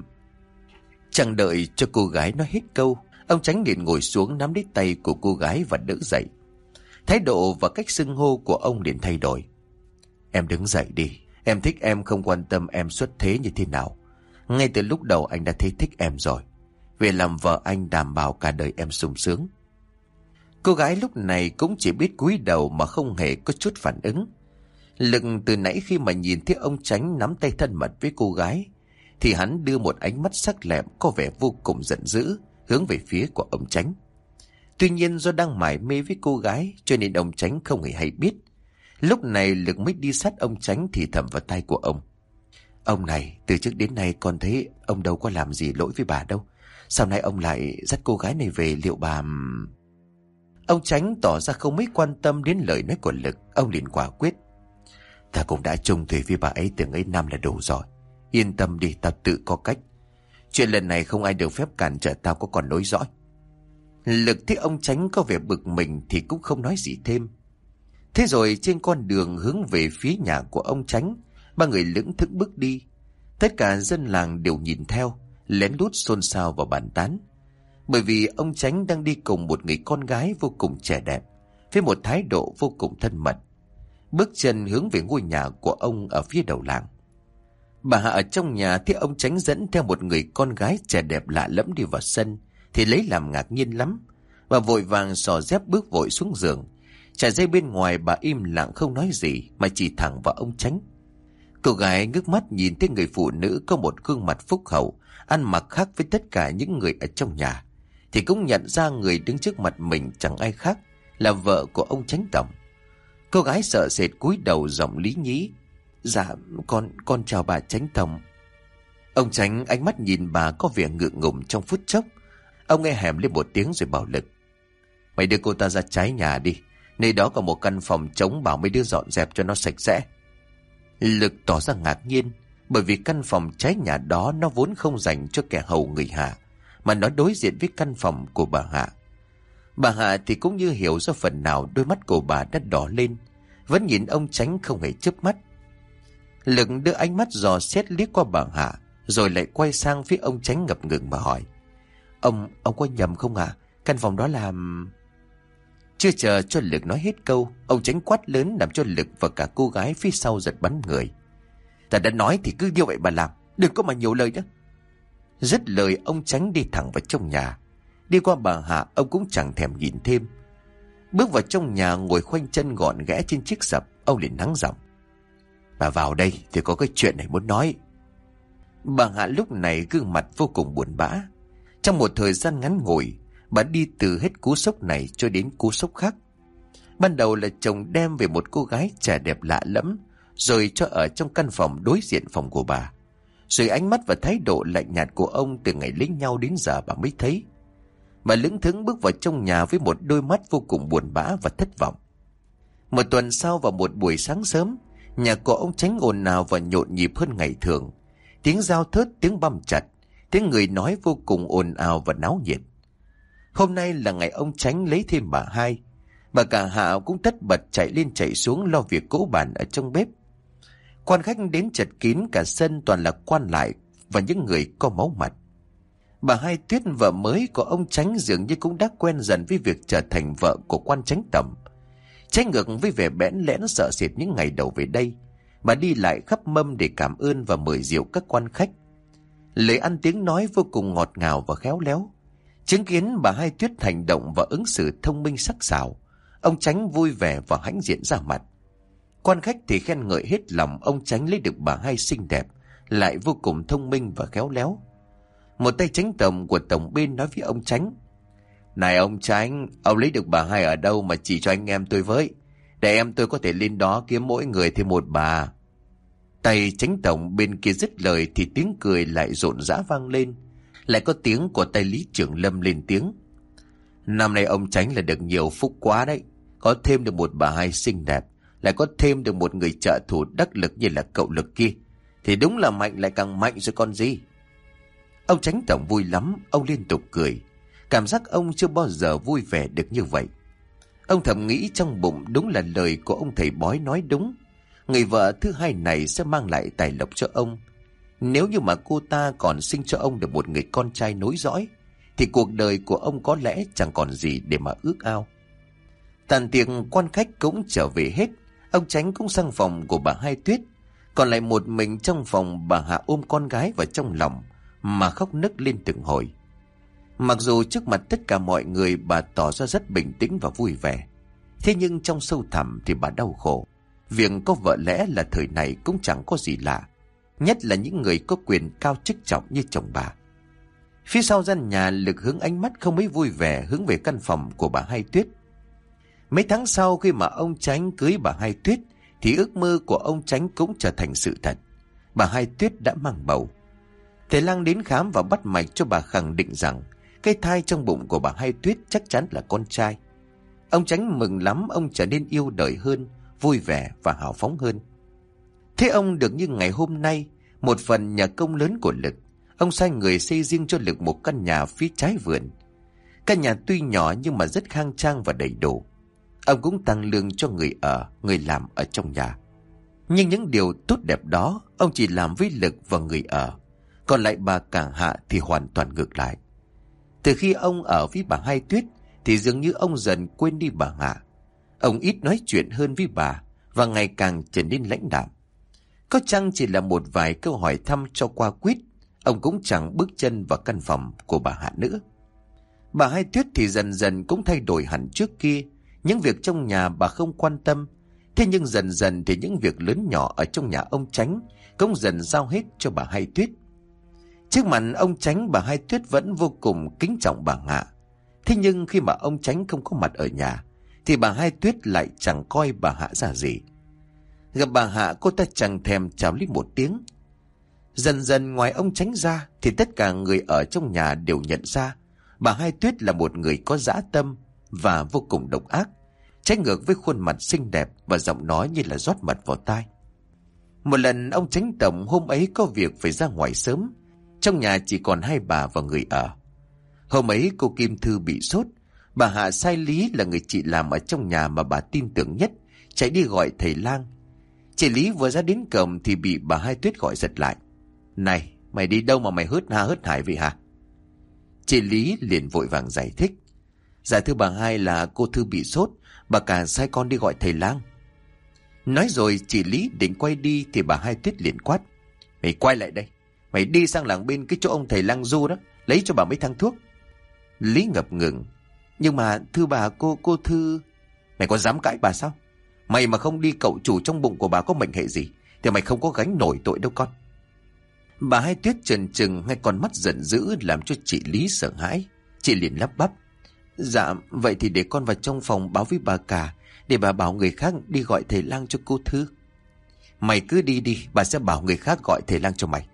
Chẳng đợi cho cô gái nói hết câu, ông Chánh liền ngồi xuống nắm lấy tay của cô gái và đỡ dậy. Thái độ và cách xưng hô của ông liền thay đổi. Em đứng dậy đi, Em thích em không quan tâm em xuất thế như thế nào. Ngay từ lúc đầu anh đã thấy thích em rồi. Về làm vợ anh đảm bảo cả đời em sung sướng. Cô gái lúc này cũng chỉ biết cúi đầu mà không hề có chút phản ứng. Lực từ nãy khi mà nhìn thấy ông Chánh nắm tay thân mật với cô gái, thì hắn đưa một ánh mắt sắc lẹm có vẻ vô cùng giận dữ hướng về phía của ông Chánh. Tuy nhiên do đang mải mê với cô gái cho nên ông Chánh không hề hay biết. Lúc này Lực mới đi sát ông Chánh thì thầm vào tai của ông. Ông này, từ trước đến nay con thấy ông đâu có làm gì lỗi với bà đâu. Sau này ông lại dắt cô gái này về, liệu bà... Ông Chánh tỏ ra không mấy quan tâm đến lời nói của Lực. Ông liền quả quyết. Ta cũng đã chung thủy với bà ấy từng ấy năm là đủ rồi. Yên tâm đi, tao tự có cách. Chuyện lần này không ai được phép cản trở tao có còn nối dõi. Lực thấy ông Chánh có vẻ bực mình thì cũng không nói gì thêm. Thế rồi trên con đường hướng về phía nhà của ông Chánh, ba người lững thững bước đi. Tất cả dân làng đều nhìn theo, lén lút xôn xao và bàn tán. Bởi vì ông Chánh đang đi cùng một người con gái vô cùng trẻ đẹp, với một thái độ vô cùng thân mật. Bước chân hướng về ngôi nhà của ông ở phía đầu làng. Bà Hạ ở trong nhà thấy ông Chánh dẫn theo một người con gái trẻ đẹp lạ lẫm đi vào sân thì lấy làm ngạc nhiên lắm. Bà vội vàng xỏ dép bước vội xuống giường. Trải dây bên ngoài bà im lặng không nói gì mà chỉ thẳng vào ông Chánh. Cô gái ngước mắt nhìn thấy người phụ nữ có một gương mặt phúc hậu, ăn mặc khác với tất cả những người ở trong nhà, thì cũng nhận ra người đứng trước mặt mình chẳng ai khác là vợ của ông Chánh tổng. Cô gái sợ sệt cúi đầu giọng lý nhí. Dạ, con chào bà Chánh tổng. Ông Chánh ánh mắt nhìn bà có vẻ ngượng ngùng trong phút chốc. Ông nghe hẻm lên một tiếng rồi bảo Lực. Mày đưa cô ta ra trái nhà đi. Nơi đó có một căn phòng trống, bảo mấy đứa dọn dẹp cho nó sạch sẽ. Lực tỏ ra ngạc nhiên, bởi vì căn phòng trái nhà đó nó vốn không dành cho kẻ hầu người Hạ, mà nó đối diện với căn phòng của bà Hạ. Bà Hạ thì cũng như hiểu ra phần nào, đôi mắt của bà đã đỏ lên, vẫn nhìn ông Chánh không hề chớp mắt. Lực đưa ánh mắt dò xét liếc qua bà Hạ, rồi lại quay sang phía ông Chánh ngập ngừng mà hỏi. Ông có nhầm không ạ? Căn phòng đó là... Chưa chờ cho Lực nói hết câu, ông Chánh quát lớn làm cho Lực và cả cô gái phía sau giật bắn người. Ta đã nói thì cứ như vậy bà làm, đừng có mà nhiều lời nữa. Dứt lời ông Chánh đi thẳng vào trong nhà. Đi qua bà Hạ ông cũng chẳng thèm nhìn thêm. Bước vào trong nhà ngồi khoanh chân gọn ghẽ trên chiếc sập, ông liền hắng giọng. Bà vào đây thì có cái chuyện này muốn nói. Bà Hạ lúc này gương mặt vô cùng buồn bã. Trong một thời gian ngắn ngủi, bà đi từ hết cú sốc này cho đến cú sốc khác. Ban đầu là chồng đem về một cô gái trẻ đẹp lạ lẫm, rồi cho ở trong căn phòng đối diện phòng của bà. Rồi ánh mắt và thái độ lạnh nhạt của ông từ ngày lấy nhau đến giờ bà mới thấy. Bà lững thững bước vào trong nhà với một đôi mắt vô cùng buồn bã và thất vọng. Một tuần sau vào một buổi sáng sớm, nhà của ông Chánh ồn ào và nhộn nhịp hơn ngày thường. Tiếng dao thớt, tiếng băm chặt, tiếng người nói vô cùng ồn ào và náo nhiệt. Hôm nay là ngày ông Chánh lấy thêm bà hai. Bà cả Hạ cũng tất bật chạy lên chạy xuống lo việc cỗ bàn ở trong bếp. Quan khách đến chật kín cả sân, toàn là quan lại và những người có máu mặt. Bà Hai Tuyết, vợ mới của ông Chánh, dường như cũng đã quen dần với việc trở thành vợ của quan Chánh tổng. Trái ngược với vẻ bẽn lẽn sợ sệt những ngày đầu về đây, bà đi lại khắp mâm để cảm ơn và mời rượu các quan khách. Lời ăn tiếng nói vô cùng ngọt ngào và khéo léo. Chứng kiến bà Hai Tuyết hành động và ứng xử thông minh sắc sảo, ông Chánh vui vẻ và hãnh diện ra mặt. Quan khách thì khen ngợi hết lòng ông Chánh lấy được bà Hai xinh đẹp, lại vô cùng thông minh và khéo léo. Một tay Chánh tổng của tổng bên nói với ông Chánh. Này ông Chánh, ông lấy được bà Hai ở đâu mà chỉ cho anh em tôi với, để em tôi có thể lên đó kiếm mỗi người thêm một bà. Tay Chánh tổng bên kia dứt lời thì tiếng cười lại rộn rã vang lên. Lại có tiếng của tay Lý Trưởng Lâm lên tiếng. Năm nay ông Chánh là được nhiều phúc quá đấy. Có thêm được một bà Hai xinh đẹp, lại có thêm được một người trợ thủ đắc lực như là cậu Lực kia, thì đúng là mạnh lại càng mạnh rồi con gì. Ông Chánh tổng vui lắm, ông liên tục cười. Cảm giác ông chưa bao giờ vui vẻ được như vậy. Ông thầm nghĩ trong bụng, đúng là lời của ông thầy bói nói đúng. Người vợ thứ hai này sẽ mang lại tài lộc cho ông. Nếu như mà cô ta còn sinh cho ông được một người con trai nối dõi, thì cuộc đời của ông có lẽ chẳng còn gì để mà ước ao. Tàn tiệc quan khách cũng trở về hết. Ông Chánh cũng sang phòng của bà Hai Tuyết. Còn lại một mình trong phòng, bà Hạ ôm con gái vào trong lòng mà khóc nức lên từng hồi. Mặc dù trước mặt tất cả mọi người bà tỏ ra rất bình tĩnh và vui vẻ, thế nhưng trong sâu thẳm thì bà đau khổ. Việc có vợ lẽ là thời này cũng chẳng có gì lạ, nhất là những người có quyền cao chức trọng như chồng bà. Phía sau gian nhà, Lực hướng ánh mắt không mấy vui vẻ hướng về căn phòng của bà Hai Tuyết. Mấy tháng sau khi mà ông Chánh cưới bà Hai Tuyết thì ước mơ của ông Chánh cũng trở thành sự thật. Bà Hai Tuyết đã mang bầu. Thầy lang đến khám và bắt mạch cho bà, khẳng định rằng cái thai trong bụng của bà Hai Tuyết chắc chắn là con trai. Ông Chánh mừng lắm, ông trở nên yêu đời hơn, vui vẻ và hào phóng hơn. Thế ông được như ngày hôm nay, một phần nhờ công lớn của Lực. Ông sai người xây riêng cho Lực một căn nhà phía trái vườn. Căn nhà tuy nhỏ nhưng mà rất khang trang và đầy đủ. Ông cũng tăng lương cho người ở, người làm ở trong nhà. Nhưng những điều tốt đẹp đó ông chỉ làm với Lực và người ở. Còn lại bà cả Hạ thì hoàn toàn ngược lại. Từ khi ông ở với bà Hai Tuyết thì dường như ông dần quên đi bà Hạ. Ông ít nói chuyện hơn với bà và ngày càng trở nên lãnh đạm. Có chăng chỉ là một vài câu hỏi thăm cho qua quýt, ông cũng chẳng bước chân vào căn phòng của bà Hạ nữa. Bà Hai Tuyết thì dần dần cũng thay đổi hẳn trước kia. Những việc trong nhà bà không quan tâm. Thế nhưng dần dần thì những việc lớn nhỏ ở trong nhà ông Chánh cũng dần giao hết cho bà Hai Tuyết. Trước mặt ông Chánh, bà Hai Tuyết vẫn vô cùng kính trọng bà Hạ. Thế nhưng khi mà ông Chánh không có mặt ở nhà thì bà Hai Tuyết lại chẳng coi bà Hạ ra gì. Gặp bà Hạ, cô ta chẳng thèm chào lý một tiếng. Dần dần ngoài ông Chánh ra thì tất cả người ở trong nhà đều nhận ra bà Hai Tuyết là một người có dã tâm và vô cùng độc ác, trái ngược với khuôn mặt xinh đẹp và giọng nói như là rót mật vào tai. Một lần ông Chánh tổng hôm ấy có việc phải ra ngoài sớm, trong nhà chỉ còn hai bà và người ở. Hôm ấy cô Kim Thư bị sốt, bà Hạ sai Lý là người chị làm ở trong nhà mà bà tin tưởng nhất chạy đi gọi thầy lang. Chị Lý vừa ra đến cổng thì bị bà Hai Tuyết gọi giật lại. Này, mày đi đâu mà mày hớt ha hớt hải vậy hả? Chị Lý liền vội vàng giải thích. Dạ thưa bà Hai, là cô Thư bị sốt, bà cả sai con đi gọi thầy lang. Nói rồi chị Lý định quay đi thì bà Hai Tuyết liền quát. Mày quay lại đây, mày đi sang làng bên cái chỗ ông thầy lang du đó, lấy cho bà mấy thang thuốc. Lý ngập ngừng. Nhưng mà thưa bà, cô Thư... Mày có dám cãi bà sao? Mày mà không đi, cậu chủ trong bụng của bà có mệnh hệ gì thì mày không có gánh nổi tội đâu con. Bà Hai Tuyết chần chừng, hai con mắt giận dữ làm cho chị Lý sợ hãi. Chị liền lắp bắp. Dạ, vậy thì để con vào trong phòng báo với bà cả, để bà bảo người khác đi gọi thầy lang cho cô Thư. Mày cứ đi đi, bà sẽ bảo người khác gọi thầy lang cho mày.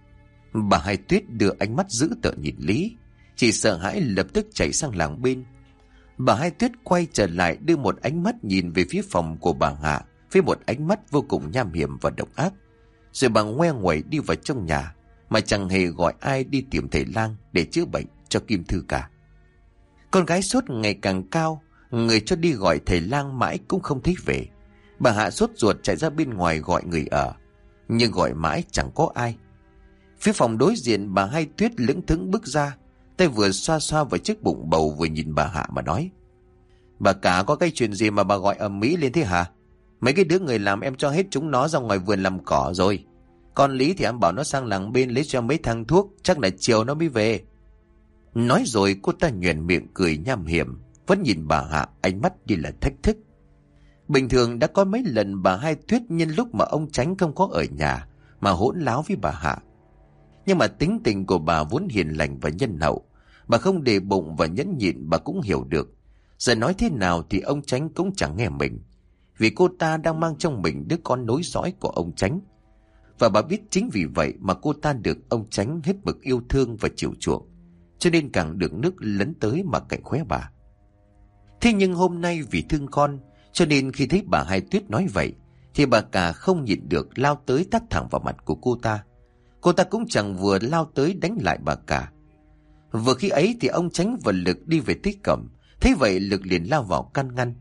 Bà Hai Tuyết đưa ánh mắt dữ tợn nhìn Lý. Chị sợ hãi lập tức chạy sang làng bên. Bà Hai Tuyết quay trở lại, đưa một ánh mắt nhìn về phía phòng của bà Hạ với một ánh mắt vô cùng nham hiểm và độc ác. Rồi bà ngoe nguẩy đi vào trong nhà mà chẳng hề gọi ai đi tìm thầy lang để chữa bệnh cho Kim Thư cả. Con gái sốt ngày càng cao, người cho đi gọi thầy lang mãi cũng không thấy về. Bà Hạ sốt ruột chạy ra bên ngoài gọi người ở, nhưng gọi mãi chẳng có ai. Phía phòng đối diện, bà Hai Tuyết lững thững bước ra, tay vừa xoa xoa vào chiếc bụng bầu vừa nhìn bà Hạ mà nói. Bà cả, có cái chuyện gì mà bà gọi ầm ĩ lên thế hả? Mấy cái đứa người làm em cho hết chúng nó ra ngoài vườn làm cỏ rồi. Con Lý thì em bảo nó sang làng bên lấy cho mấy thang thuốc, chắc là chiều nó mới về. Nói rồi cô ta nhoẻn miệng cười nham hiểm, vẫn nhìn bà Hạ ánh mắt như là thách thức. Bình thường đã có mấy lần bà Hai Tuyết nhân lúc mà ông Chánh không có ở nhà mà hỗn láo với bà Hạ. Nhưng mà tính tình của bà vốn hiền lành và nhân hậu, bà không để bụng và nhẫn nhịn. Bà cũng hiểu được giờ nói thế nào thì ông Chánh cũng chẳng nghe mình, vì cô ta đang mang trong mình đứa con nối dõi của ông Chánh. Và bà biết chính vì vậy mà cô ta được ông Chánh hết mực yêu thương và chiều chuộng, cho nên càng được nước lấn tới mà cạnh khóe bà. Thế nhưng hôm nay vì thương con, cho nên khi thấy bà Hai Tuyết nói vậy thì bà cả không nhịn được lao tới tát thẳng vào mặt của cô ta. Cô ta cũng chẳng vừa lao tới đánh lại bà cả. Vừa khi ấy thì ông Chánh và Lực đi về tới cổng, thấy vậy Lực liền lao vào can ngăn.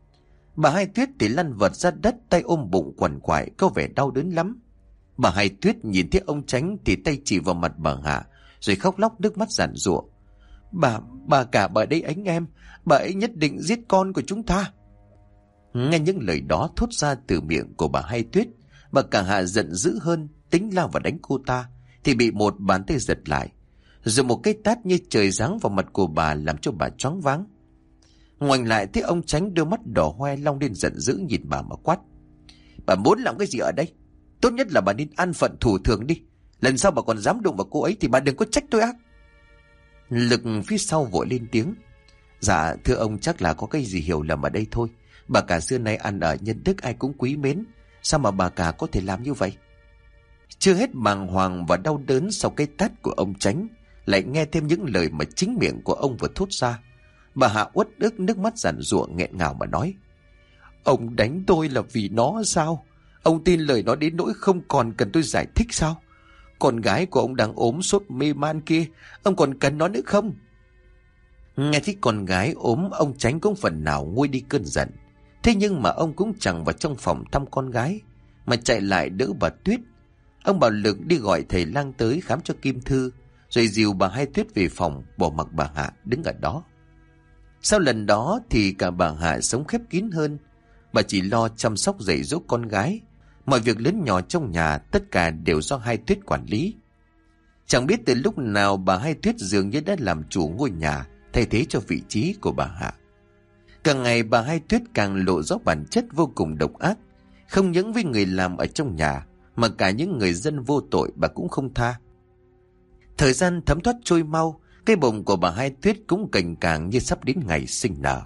Bà Hai Tuyết thì lăn vật ra đất, tay ôm bụng quằn quại, có vẻ đau đớn lắm. Bà Hai Tuyết nhìn thấy ông Chánh thì tay chỉ vào mặt bà Hạ, rồi khóc lóc nước mắt giản giụa. Bà cả, bà đây ánh em, bà ấy nhất định giết con của chúng ta. Nghe những lời đó thốt ra từ miệng của bà Hai Tuyết, Bà cả Hạ giận dữ hơn, tính lao vào đánh cô ta, thì bị một bàn tay giật lại, rồi một cái tát như trời giáng vào mặt của bà làm cho bà choáng váng. Ngoảnh lại thấy ông Chánh đôi mắt đỏ hoe long lên giận dữ nhìn bà mà quát: Bà muốn làm cái gì ở đây? Tốt nhất là bà nên an phận thủ thường đi. Lần sau bà còn dám đụng vào cô ấy thì bà đừng có trách tôi ác. Lực phía sau vội lên tiếng: Dạ thưa ông, chắc là có cái gì hiểu lầm ở đây thôi. Bà cả xưa nay ăn ở nhân đức ai cũng quý mến, sao mà bà cả có thể làm như vậy? Chưa hết bàng hoàng và đau đớn sau cái tát của ông Chánh, lại nghe thêm những lời mà chính miệng của ông vừa thốt ra. Bà Hạ uất ức nước mắt giàn giụa nghẹn ngào mà nói: Ông đánh tôi là vì nó sao? Ông tin lời nó đến nỗi không còn cần tôi giải thích sao? Con gái của ông đang ốm sốt mê man kia, ông còn cần nó nữa không? Nghe thấy con gái ốm, ông Chánh cũng phần nào nguôi đi cơn giận. Thế nhưng mà ông cũng chẳng vào trong phòng thăm con gái, mà chạy lại đỡ bà Tuyết. Ông bảo Lực đi gọi thầy lang tới khám cho Kim Thư, rồi dìu bà Hai Tuyết về phòng, bỏ mặc bà Hạ đứng ở đó. Sau lần đó thì cả bà Hạ sống khép kín hơn. Bà chỉ lo chăm sóc dạy dỗ con gái, mọi việc lớn nhỏ trong nhà tất cả đều do Hai Tuyết quản lý. Chẳng biết từ lúc nào bà Hai Tuyết dường như đã làm chủ ngôi nhà, thay thế cho vị trí của bà Hạ. Càng ngày bà Hai Tuyết càng lộ rõ bản chất vô cùng độc ác, không những với người làm ở trong nhà mà cả những người dân vô tội bà cũng không tha. Thời gian thấm thoát trôi mau, cái bụng của bà Hai Tuyết cũng cành càng như sắp đến ngày sinh nở.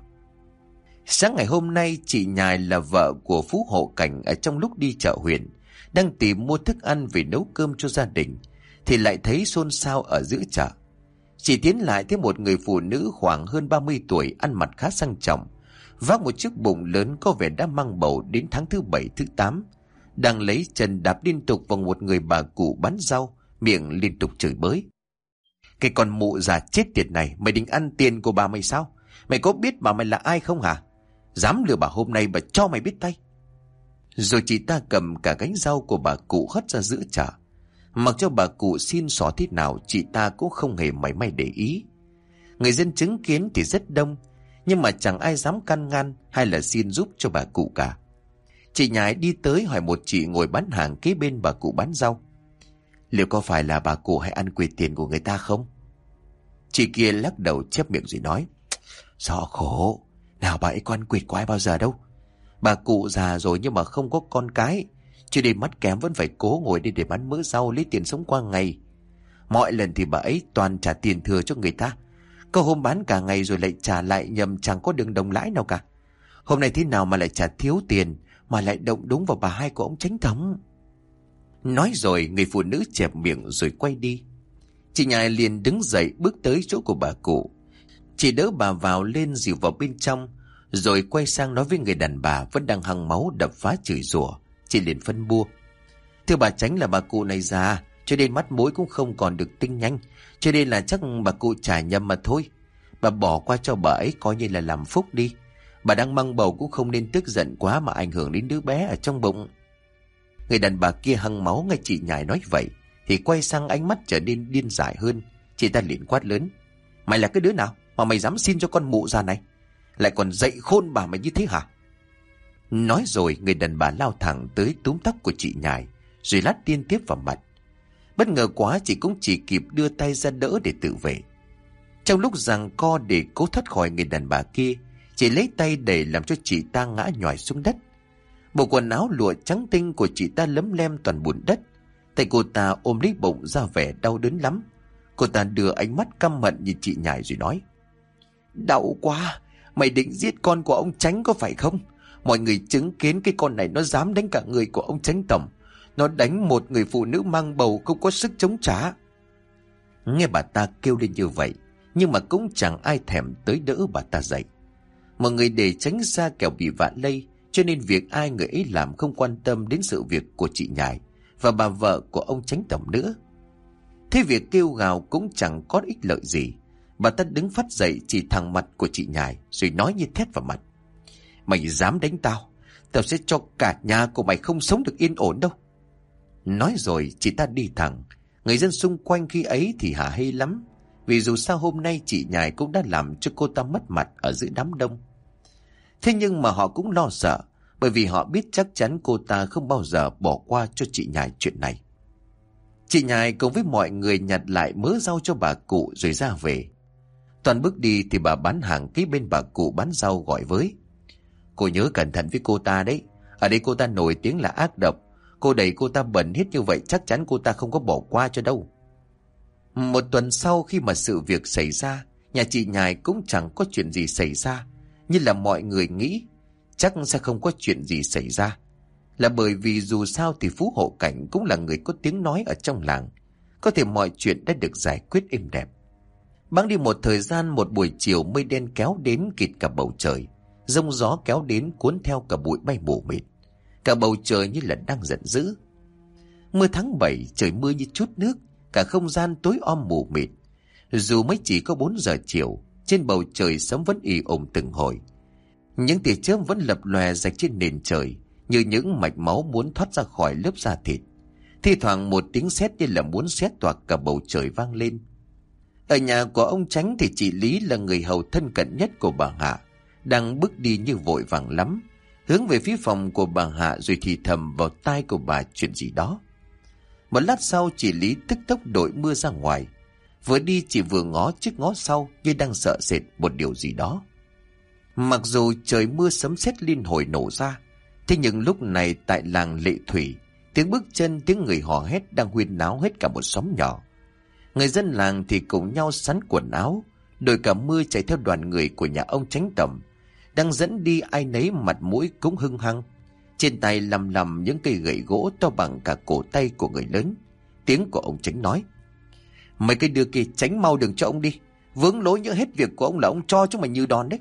Sáng ngày hôm nay, chị Nhài là vợ của Phú Hộ Cảnh ở trong lúc đi chợ huyện, đang tìm mua thức ăn về nấu cơm cho gia đình, thì lại thấy xôn xao ở giữa chợ. Chị tiến lại thấy một người phụ nữ khoảng hơn 30 tuổi, ăn mặc khá sang trọng, vác một chiếc bụng lớn có vẻ đã mang bầu đến tháng thứ 7 thứ 8, đang lấy chân đạp liên tục vào một người bà cụ bán rau, miệng liên tục chửi bới: Cái con mụ già chết tiệt này, mày định ăn tiền của bà mày sao? Mày có biết bà mày là ai không hả? Dám lừa bà hôm nay bà cho mày biết tay. Rồi chị ta cầm cả gánh rau của bà cụ hất ra giữa chợ. Mặc cho bà cụ xin xỏ thế nào, chị ta cũng không hề mảy may để ý. Người dân chứng kiến thì rất đông, nhưng mà chẳng ai dám can ngăn hay là xin giúp cho bà cụ cả. Chị Nhái đi tới hỏi một chị ngồi bán hàng kế bên bà cụ bán rau: Liệu có phải là bà cụ hay ăn quỵt tiền của người ta không? Chị kia lắc đầu chép miệng rồi nói: Do khổ, nào bà ấy có ăn quỵt của ai bao giờ đâu. Bà cụ già rồi nhưng mà không có con cái, cho nên mắt kém vẫn phải cố ngồi đây để bán mớ rau lấy tiền sống qua ngày. Mọi lần thì bà ấy toàn trả tiền thừa cho người ta, có hôm bán cả ngày rồi lại trả lại nhầm, chẳng có đường đồng lãi nào cả. Hôm nay thế nào mà lại trả thiếu tiền, mà lại động đúng vào bà Hai của ông Chánh Thẩm. Nói rồi người phụ nữ chẹp miệng rồi quay đi. Chị Nhài liền đứng dậy bước tới chỗ của bà cụ. Chị đỡ bà vào lên dìu vào bên trong, rồi quay sang nói với người đàn bà vẫn đang hăng máu đập phá chửi rủa. Chị liền phân bua: Thưa bà Chánh, là bà cụ này già cho nên mắt mũi cũng không còn được tinh nhanh, cho nên là chắc bà cụ trả nhầm mà thôi. Bà bỏ qua cho bà ấy coi như là làm phúc đi. Bà đang mang bầu cũng không nên tức giận quá mà ảnh hưởng đến đứa bé ở trong bụng. Người đàn bà kia hăng máu nghe chị Nhài nói vậy thì quay sang, ánh mắt trở nên điên dại hơn. Chị ta liền quát lớn: Mày là cái đứa nào mà mày dám xin cho con mụ già này, lại còn dạy khôn bà mày như thế hả? Nói rồi người đàn bà lao thẳng tới túm tóc của chị Nhài rồi lát liên tiếp vào mặt. Bất ngờ quá, chị cũng chỉ kịp đưa tay ra đỡ để tự vệ. Trong lúc giằng co để cố thoát khỏi người đàn bà kia, chị lấy tay đẩy làm cho chị ta ngã nhòi xuống đất. Bộ quần áo lụa trắng tinh của chị ta lấm lem toàn bùn đất. Tay cô ta ôm lấy bụng ra vẻ đau đớn lắm. Cô ta đưa ánh mắt căm hận nhìn chị Nhài rồi nói: Đau quá, mày định giết con của ông Chánh có phải không? Mọi người chứng kiến cái con này nó dám đánh cả người của ông Chánh Tổng. Nó đánh một người phụ nữ mang bầu không có sức chống trả. Nghe bà ta kêu lên như vậy, nhưng mà cũng chẳng ai thèm tới đỡ bà ta dậy. Mọi người để tránh xa kẻo bị vạ lây, cho nên việc ai người ấy làm không quan tâm đến sự việc của chị Nhài và bà vợ của ông Chánh Tổng nữa. Thế việc kêu gào cũng chẳng có ích lợi gì. Bà ta đứng phát dậy chỉ thẳng mặt của chị Nhài rồi nói như thét vào mặt: Mày dám đánh tao, tao sẽ cho cả nhà của mày không sống được yên ổn đâu. Nói rồi chị ta đi thẳng. Người dân xung quanh khi ấy thì hả hê lắm, vì dù sao hôm nay chị Nhài cũng đã làm cho cô ta mất mặt ở giữa đám đông. Thế nhưng mà họ cũng lo sợ, bởi vì họ biết chắc chắn cô ta không bao giờ bỏ qua cho chị Nhài chuyện này. Chị Nhài cùng với mọi người nhặt lại mớ rau cho bà cụ rồi ra về. Toàn bước đi thì bà bán hàng kế bên bà cụ bán rau gọi với: "Cô nhớ cẩn thận với cô ta đấy. Ở đây cô ta nổi tiếng là ác độc. Cô đẩy cô ta bẩn hết như vậy chắc chắn cô ta không có bỏ qua cho đâu." Một tuần sau khi mà sự việc xảy ra, nhà chị Nhài cũng chẳng có chuyện gì xảy ra. Như là mọi người nghĩ chắc sẽ không có chuyện gì xảy ra, là bởi vì dù sao thì Phú Hộ Cảnh cũng là người có tiếng nói ở trong làng. Có thể mọi chuyện đã được giải quyết êm đẹp. Bẵng đi một thời gian, một buổi chiều mây đen kéo đến kịt cả bầu trời. Giông gió kéo đến cuốn theo cả bụi bay mù mịt. Cả bầu trời như là đang giận dữ. Mưa tháng 7, trời mưa như chút nước. Cả không gian tối om mù mịt. Dù mới chỉ có 4 giờ chiều, trên bầu trời sấm vẫn ì ùng từng hồi. Những tia chớp vẫn lập lòe rạch trên nền trời, như những mạch máu muốn thoát ra khỏi lớp da thịt. Thi thoảng một tiếng sét như là muốn sét toạc cả bầu trời vang lên. Ở nhà của ông Chánh thì chị Lý là người hầu thân cận nhất của bà Hạ, đang bước đi như vội vàng lắm, hướng về phía phòng của bà Hạ rồi thì thầm vào tai của bà chuyện gì đó. Một lát sau chị Lý tức tốc đội mưa ra ngoài. Vừa đi chị vừa ngó trước ngó sau như đang sợ sệt một điều gì đó. Mặc dù trời mưa sấm sét liên hồi nổ ra, thế nhưng lúc này tại làng Lệ Thủy, tiếng bước chân, tiếng người hò hét đang huyên náo hết cả một xóm nhỏ. Người dân làng thì cùng nhau sắn quần áo, đội cả mưa chạy theo đoàn người của nhà ông Chánh Tẩm, đang dẫn đi ai nấy mặt mũi cũng hưng hăng. Trên tay lầm lầm những cây gậy gỗ to bằng cả cổ tay của người lớn. Tiếng của ông Chánh nói: "Mấy cái đứa kia tránh mau đường cho ông đi. Vướng lối nhỡ hết việc của ông là ông cho chúng mày như đòn đấy."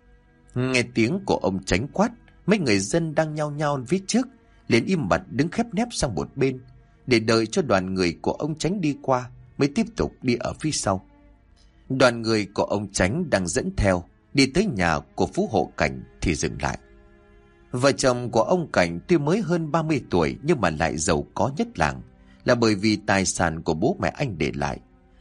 Nghe tiếng của ông Chánh quát, mấy người dân đang nhao nhao phía trước liền im bặt đứng khép nép sang một bên, để đợi cho đoàn người của ông Chánh đi qua mới tiếp tục đi ở phía sau. Đoàn người của ông Chánh đang dẫn theo đi tới nhà của Phú Hộ Cảnh thì dừng lại. Vợ chồng của ông Cảnh tuy mới hơn 30 tuổi nhưng mà lại giàu có nhất làng, là bởi vì tài sản của bố mẹ anh để lại.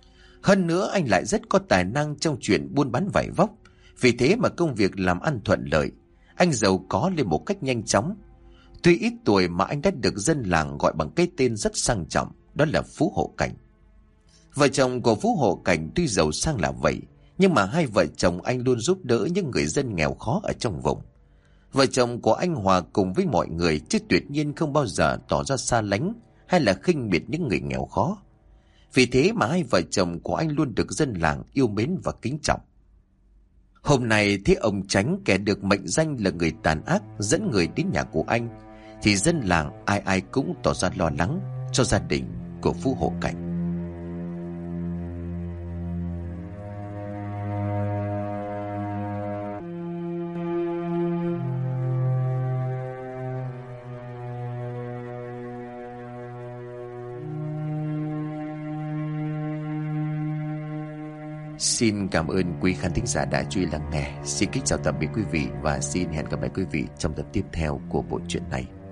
Hơn nữa anh lại rất có tài năng trong chuyện buôn bán vải vóc, vì thế mà công việc làm ăn thuận lợi. Anh giàu có lên một cách nhanh chóng. Tuy ít tuổi mà anh đã được dân làng gọi bằng cái tên rất sang trọng, đó là Phú Hộ Cảnh. Vợ chồng của Phú Hộ Cảnh tuy giàu sang là vậy, nhưng mà hai vợ chồng anh luôn giúp đỡ những người dân nghèo khó ở trong vùng. Vợ chồng của anh hòa cùng với mọi người, chứ tuyệt nhiên không bao giờ tỏ ra xa lánh hay là khinh miệt những người nghèo khó. Vì thế mà hai vợ chồng của anh luôn được dân làng yêu mến và kính trọng. Hôm nay thấy ông Chánh, kẻ được mệnh danh là người tàn ác, dẫn người đến nhà của anh, thì dân làng ai ai cũng tỏ ra lo lắng cho gia đình của Phú Hộ Cảnh. Xin cảm ơn quý khán thính giả đã chú ý lắng nghe. Xin kính chào tạm biệt quý vị và xin hẹn gặp lại quý vị trong tập tiếp theo của bộ truyện này.